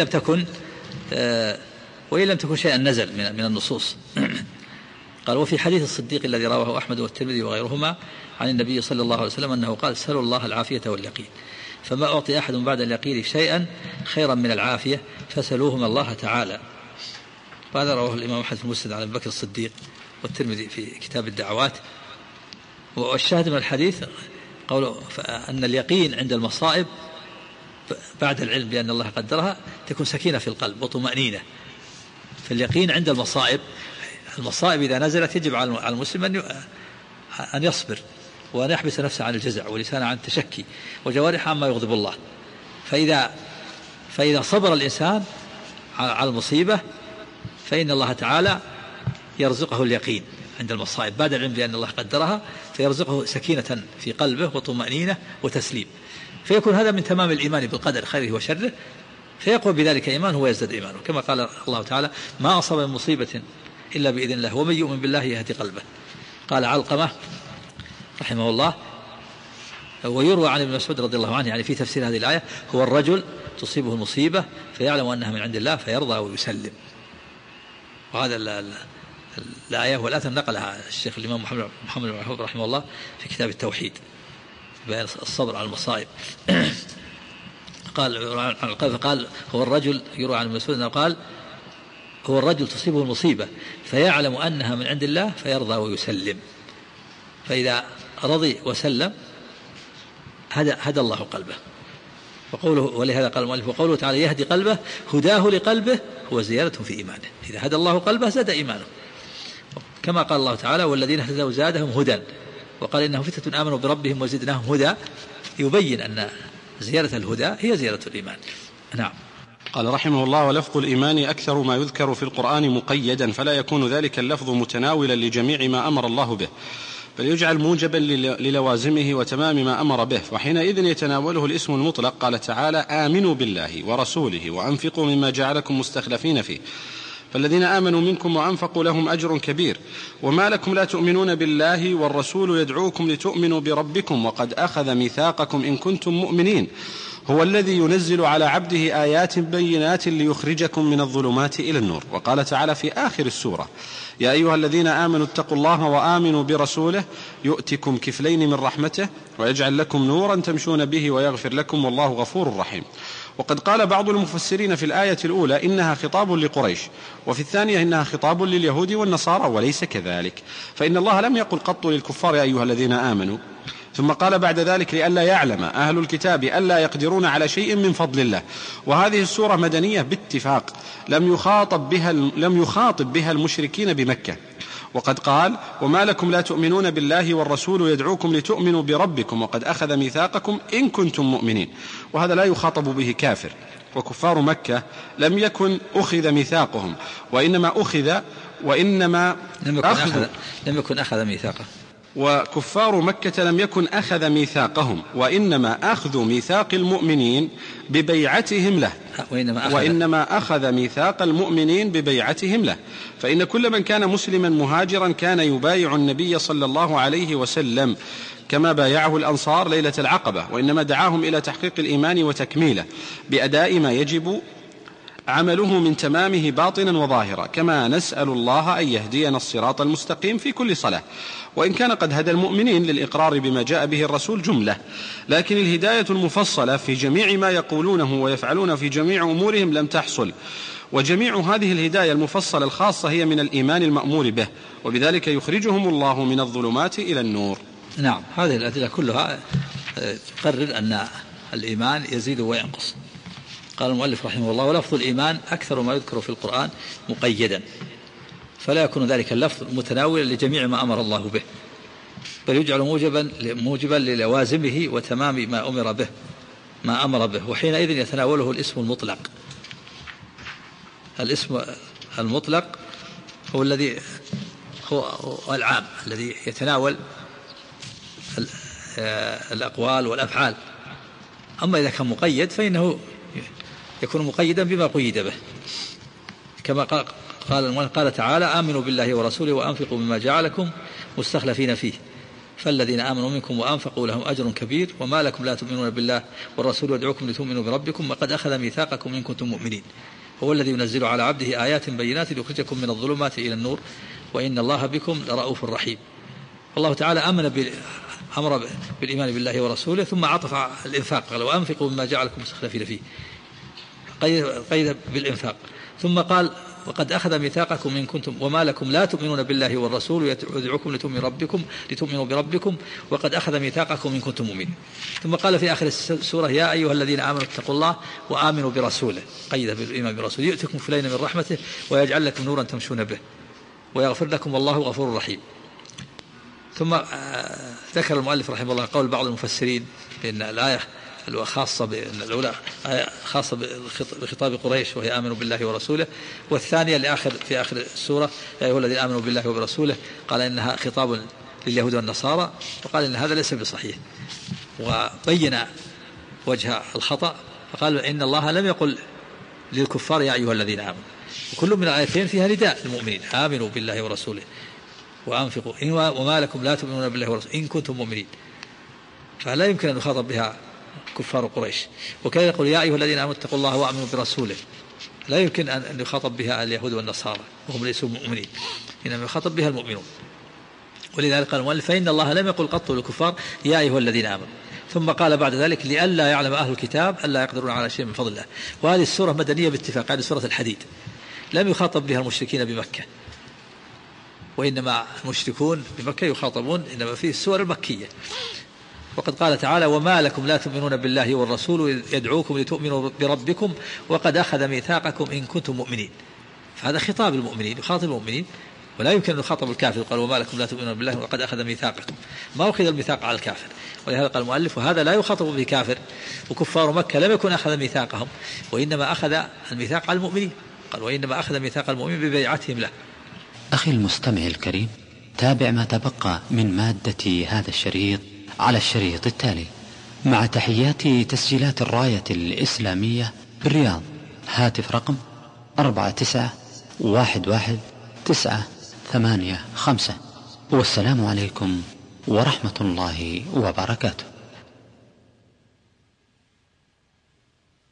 Speaker 1: لم تكن شيئا نزل من النصوص. قال وفي حديث الصديق الذي رواه أحمد والترمذي وغيرهما عن النبي صلى الله عليه وسلم أنه قال سلوا الله العافية واليقين فما أعطي أحد بعد اليقين شيئا خيرا من العافية فسلوهما الله تعالى. وهذا رواه الإمام أحمد في المسند عن أبي بكر الصديق والترمذي في كتاب الدعوات. والشاهد من الحديث قوله أن اليقين عند المصائب بعد العلم بأن الله قدرها تكون سكينة في القلب وطمأنينة. فاليقين عند المصائب إذا نزلت يجب على المسلم أن يصبر وأن يحبس نفسه عن الجزع ولسانه عن التشكي وجوارحه عما يغضب الله. فإذا صبر الإنسان على المصيبة فإن الله تعالى يرزقه اليقين عند المصائب بعد العلم بأن الله قدرها، فيرزقه سكينة في قلبه وطمأنينة وتسليم، فيكون هذا من تمام الإيمان بالقدر خيره وشره، فيقوى بذلك إيمانه ويزداد إيمانه، كما قال الله تعالى ما أصاب من مصيبة إلا بإذن الله ومن يؤمن بالله يهدي قلبه. قال علقمة رحمه الله ويروى عن ابن مسعود رضي الله عنه يعني في تفسير هذه الآية هو الرجل تصيبه المصيبة فيعلم أنها من عند الله فيرضى ويسلم. وهذا الآية والآثر نقلها الشيخ الإمام محمد بن وهاب رحمه الله في كتاب التوحيد بيان الصبر على المصائب. قال هو الرجل يروى عن ابن مسعود قال هو الرجل تصيبه المصيبة فيعلم أنها من عند الله فيرضى ويسلم، فإذا رضي وسلم هدى الله قلبه. وقوله ولهذا قال المؤلف وقوله تعالى يهدي قلبه هداه لقلبه هو زيادة في إيمانه، إذا هدى الله قلبه زاد إيمانه، كما قال الله تعالى والذين اهتدوا زادهم هدى، وقال إنهم فتية آمنوا بربهم وزدناهم هدى، يبين أن زيادة الهدى هي زيادة الإيمان. نعم.
Speaker 2: قال رحمه الله ولفظ الإيمان أكثر ما يذكر في القرآن مقيدا، فلا يكون ذلك اللفظ متناولا لجميع ما أمر الله به، بل يجعل موجبا للوازمه وتمام ما أمر به، وحينئذ يتناوله الاسم المطلق. قال تعالى آمنوا بالله ورسوله وأنفقوا مما جعلكم مستخلفين فيه، فالذين آمنوا منكم وأنفقوا لهم أجر كبير، وما لكم لا تؤمنون بالله والرسول يدعوكم لتؤمنوا بربكم وقد أخذ ميثاقكم إن كنتم مؤمنين، هو الذي ينزل على عبده آيات بينات ليخرجكم من الظلمات إلى النور. وقال تعالى في آخر السورة يا أيها الذين آمنوا اتقوا الله وآمنوا برسوله يؤتكم كفلين من رحمته ويجعل لكم نورا تمشون به ويغفر لكم والله غفور رحيم. وقد قال بعض المفسرين في الآية الأولى إنها خطاب لقريش، وفي الثانية إنها خطاب لليهود والنصارى، وليس كذلك، فإن الله لم يقل قط للكفار يا أيها الذين آمنوا، ثم قال بعد ذلك لئلا يعلم أهل الكتاب ألا يقدرون على شيء من فضل الله. وهذه السورة مدنية باتفاق، لم يخاطب بها المشركين بمكة. وقد قال وما لكم لا تؤمنون بالله والرسول يدعوكم لتؤمنوا بربكم وقد أخذ ميثاقكم إن كنتم مؤمنين، وهذا لا يخاطب به كافر، وكفار مكة لم يكن أخذ ميثاقهم، وإنما لم يكن أخذ ميثاقه، وكفار مكة لم يكن أخذ ميثاقهم، وإنما أخذ ميثاق المؤمنين ببيعتهم له، وإنما أخذ ميثاق المؤمنين ببيعتهم له، فإن كل من كان مسلما مهاجرا كان يبايع النبي صلى الله عليه وسلم كما بايعه الأنصار ليلة العقبة، وإنما دعاهم إلى تحقيق الإيمان وتكميله بأداء ما يجب عمله من تمامه باطنا وظاهرا، كما نسأل الله أن يهدينا الصراط المستقيم في كل صلاة. وإن كان قد هدى المؤمنين للإقرار بما جاء به الرسول جملة، لكن الهداية المفصلة في جميع ما يقولونه ويفعلون في جميع أمورهم لم تحصل، وجميع هذه الهداية المفصلة الخاصة هي من الإيمان المأمور به، وبذلك يخرجهم الله من الظلمات إلى النور.
Speaker 1: نعم، هذه الأدلة كلها تقرر أن الإيمان يزيد وينقص. قال المؤلف رحمه الله: ولفظ الإيمان أكثر ما يذكر في القرآن مقيدا، فلا يكون ذلك اللفظ متناولا لجميع ما أمر الله به، بل يجعل موجبا للوازمه وتمام ما أمر به، وحينئذ يتناوله الاسم المطلق. الاسم المطلق هو الذي هو العام الذي يتناول الأقوال والأفعال. أما إذا كان مقيد فإنه يكون مقيدا بما قيد به، كما قال تعالى: آمنوا بالله ورسوله وأنفقوا مما جعلكم مستخلفين فيه فالذين آمنوا منكم وأنفقوا لهم أجر كبير وما لكم لا تؤمنون بالله والرسول يدعوكم لتؤمنوا بربكم وقد أخذ ميثاقكم إن كنتم مؤمنين هو الذي ينزل على عبده آيات بينات ليخرجكم من الظلمات إلى النور وإن الله بكم لرؤوف رحيم. الله تعالى أمر بالإيمان بالله ورسوله، ثم عطف الإنفاق، قال: وأنفقوا مما جعلكم مستخلفين فيه، قيد بالإنفاق، ثم قال: وقد أخذ ميثاقكم إن كنتم وما لكم لا تؤمنون بالله والرسول يدعوكم لتؤمنوا بربكم وقد أخذ ميثاقكم إن كنتم مؤمنين. ثم قال في آخر السورة: يا أيها الذين آمنوا اتقوا الله وآمنوا برسوله، قيد بالإيمان برسوله، يؤتكم فلين من رحمته ويجعل لكم نورا تمشون به ويغفر لكم والله غفور رحيم. ثم ذكر المؤلف رحمه الله قول بعض المفسرين بأن الآية خاصة الأولى خاصة بخطاب قريش وهي آمنوا بالله ورسوله، والثانية في آخر السورة: يا أيها الذين آمنوا بالله وبرسوله، قال إنها خطاب لليهود والنصارى، وقال إن هذا ليس بصحيح، وبين وجه الخطأ، فقال إن الله لم يقل للكفار يا أيها الذين آمنوا، وكل من الآيتين فيها نداء للمؤمنين: آمنوا بالله ورسوله وأنفقوا وما لكم لا تؤمنون بالله ورسوله إن كنتم مؤمنين، فلا يمكن أن يخاطب بها كفار قريش. وكان يقول: يا أيها الذين آمنوا اتقوا الله وآمنوا برسوله، لا يمكن أن يخاطب بها اليهود والنصارى وهم ليسوا مؤمنين، إنما يخاطب بها المؤمنون. ولذلك قال المؤلف: فإن الله لم يقل قط للكفار يا أيها الذين آمنوا، ثم قال بعد ذلك: لئلا يعلم أهل الكتاب ألا يقدرون على شيء من فضل الله. وهذه السورة مدنية باتفاق، هذه سورة الحديد، لم يخاطب بها المشركين بمكة، وإنما المشركون بمكة يخاطبون إنما في السور المكية. وقد قال تعالى: وما لكم لا تؤمنون بالله والرسول يدعوكم لتؤمنوا بربكم وقد أخذ ميثاقكم إن كنتم مؤمنين. فهذا خطاب المؤمنين، يخاطب المؤمنين، ولا يمكن أن يخاطب الكافر. قال: وما لكم لا تؤمنون بالله وقد أخذ ميثاقكم، ما أخذ الميثاق على الكافر. ولهذا قال المؤلف: وهذا لا يخاطب به كافر، وكفار مكة لم يكن أخذ ميثاقهم، وإنما أخذ الميثاق على المؤمنين. قال: وإنما أخذ ميثاق المؤمنين ببيعتهم له.
Speaker 3: أخي المستمع الكريم، تابع ما تبقى من مادة هذا الشريط على الشريط التالي، مع تحيات تسجيلات الراية الإسلامية بالرياض. هاتف رقم 49111985. والسلام عليكم ورحمة الله وبركاته.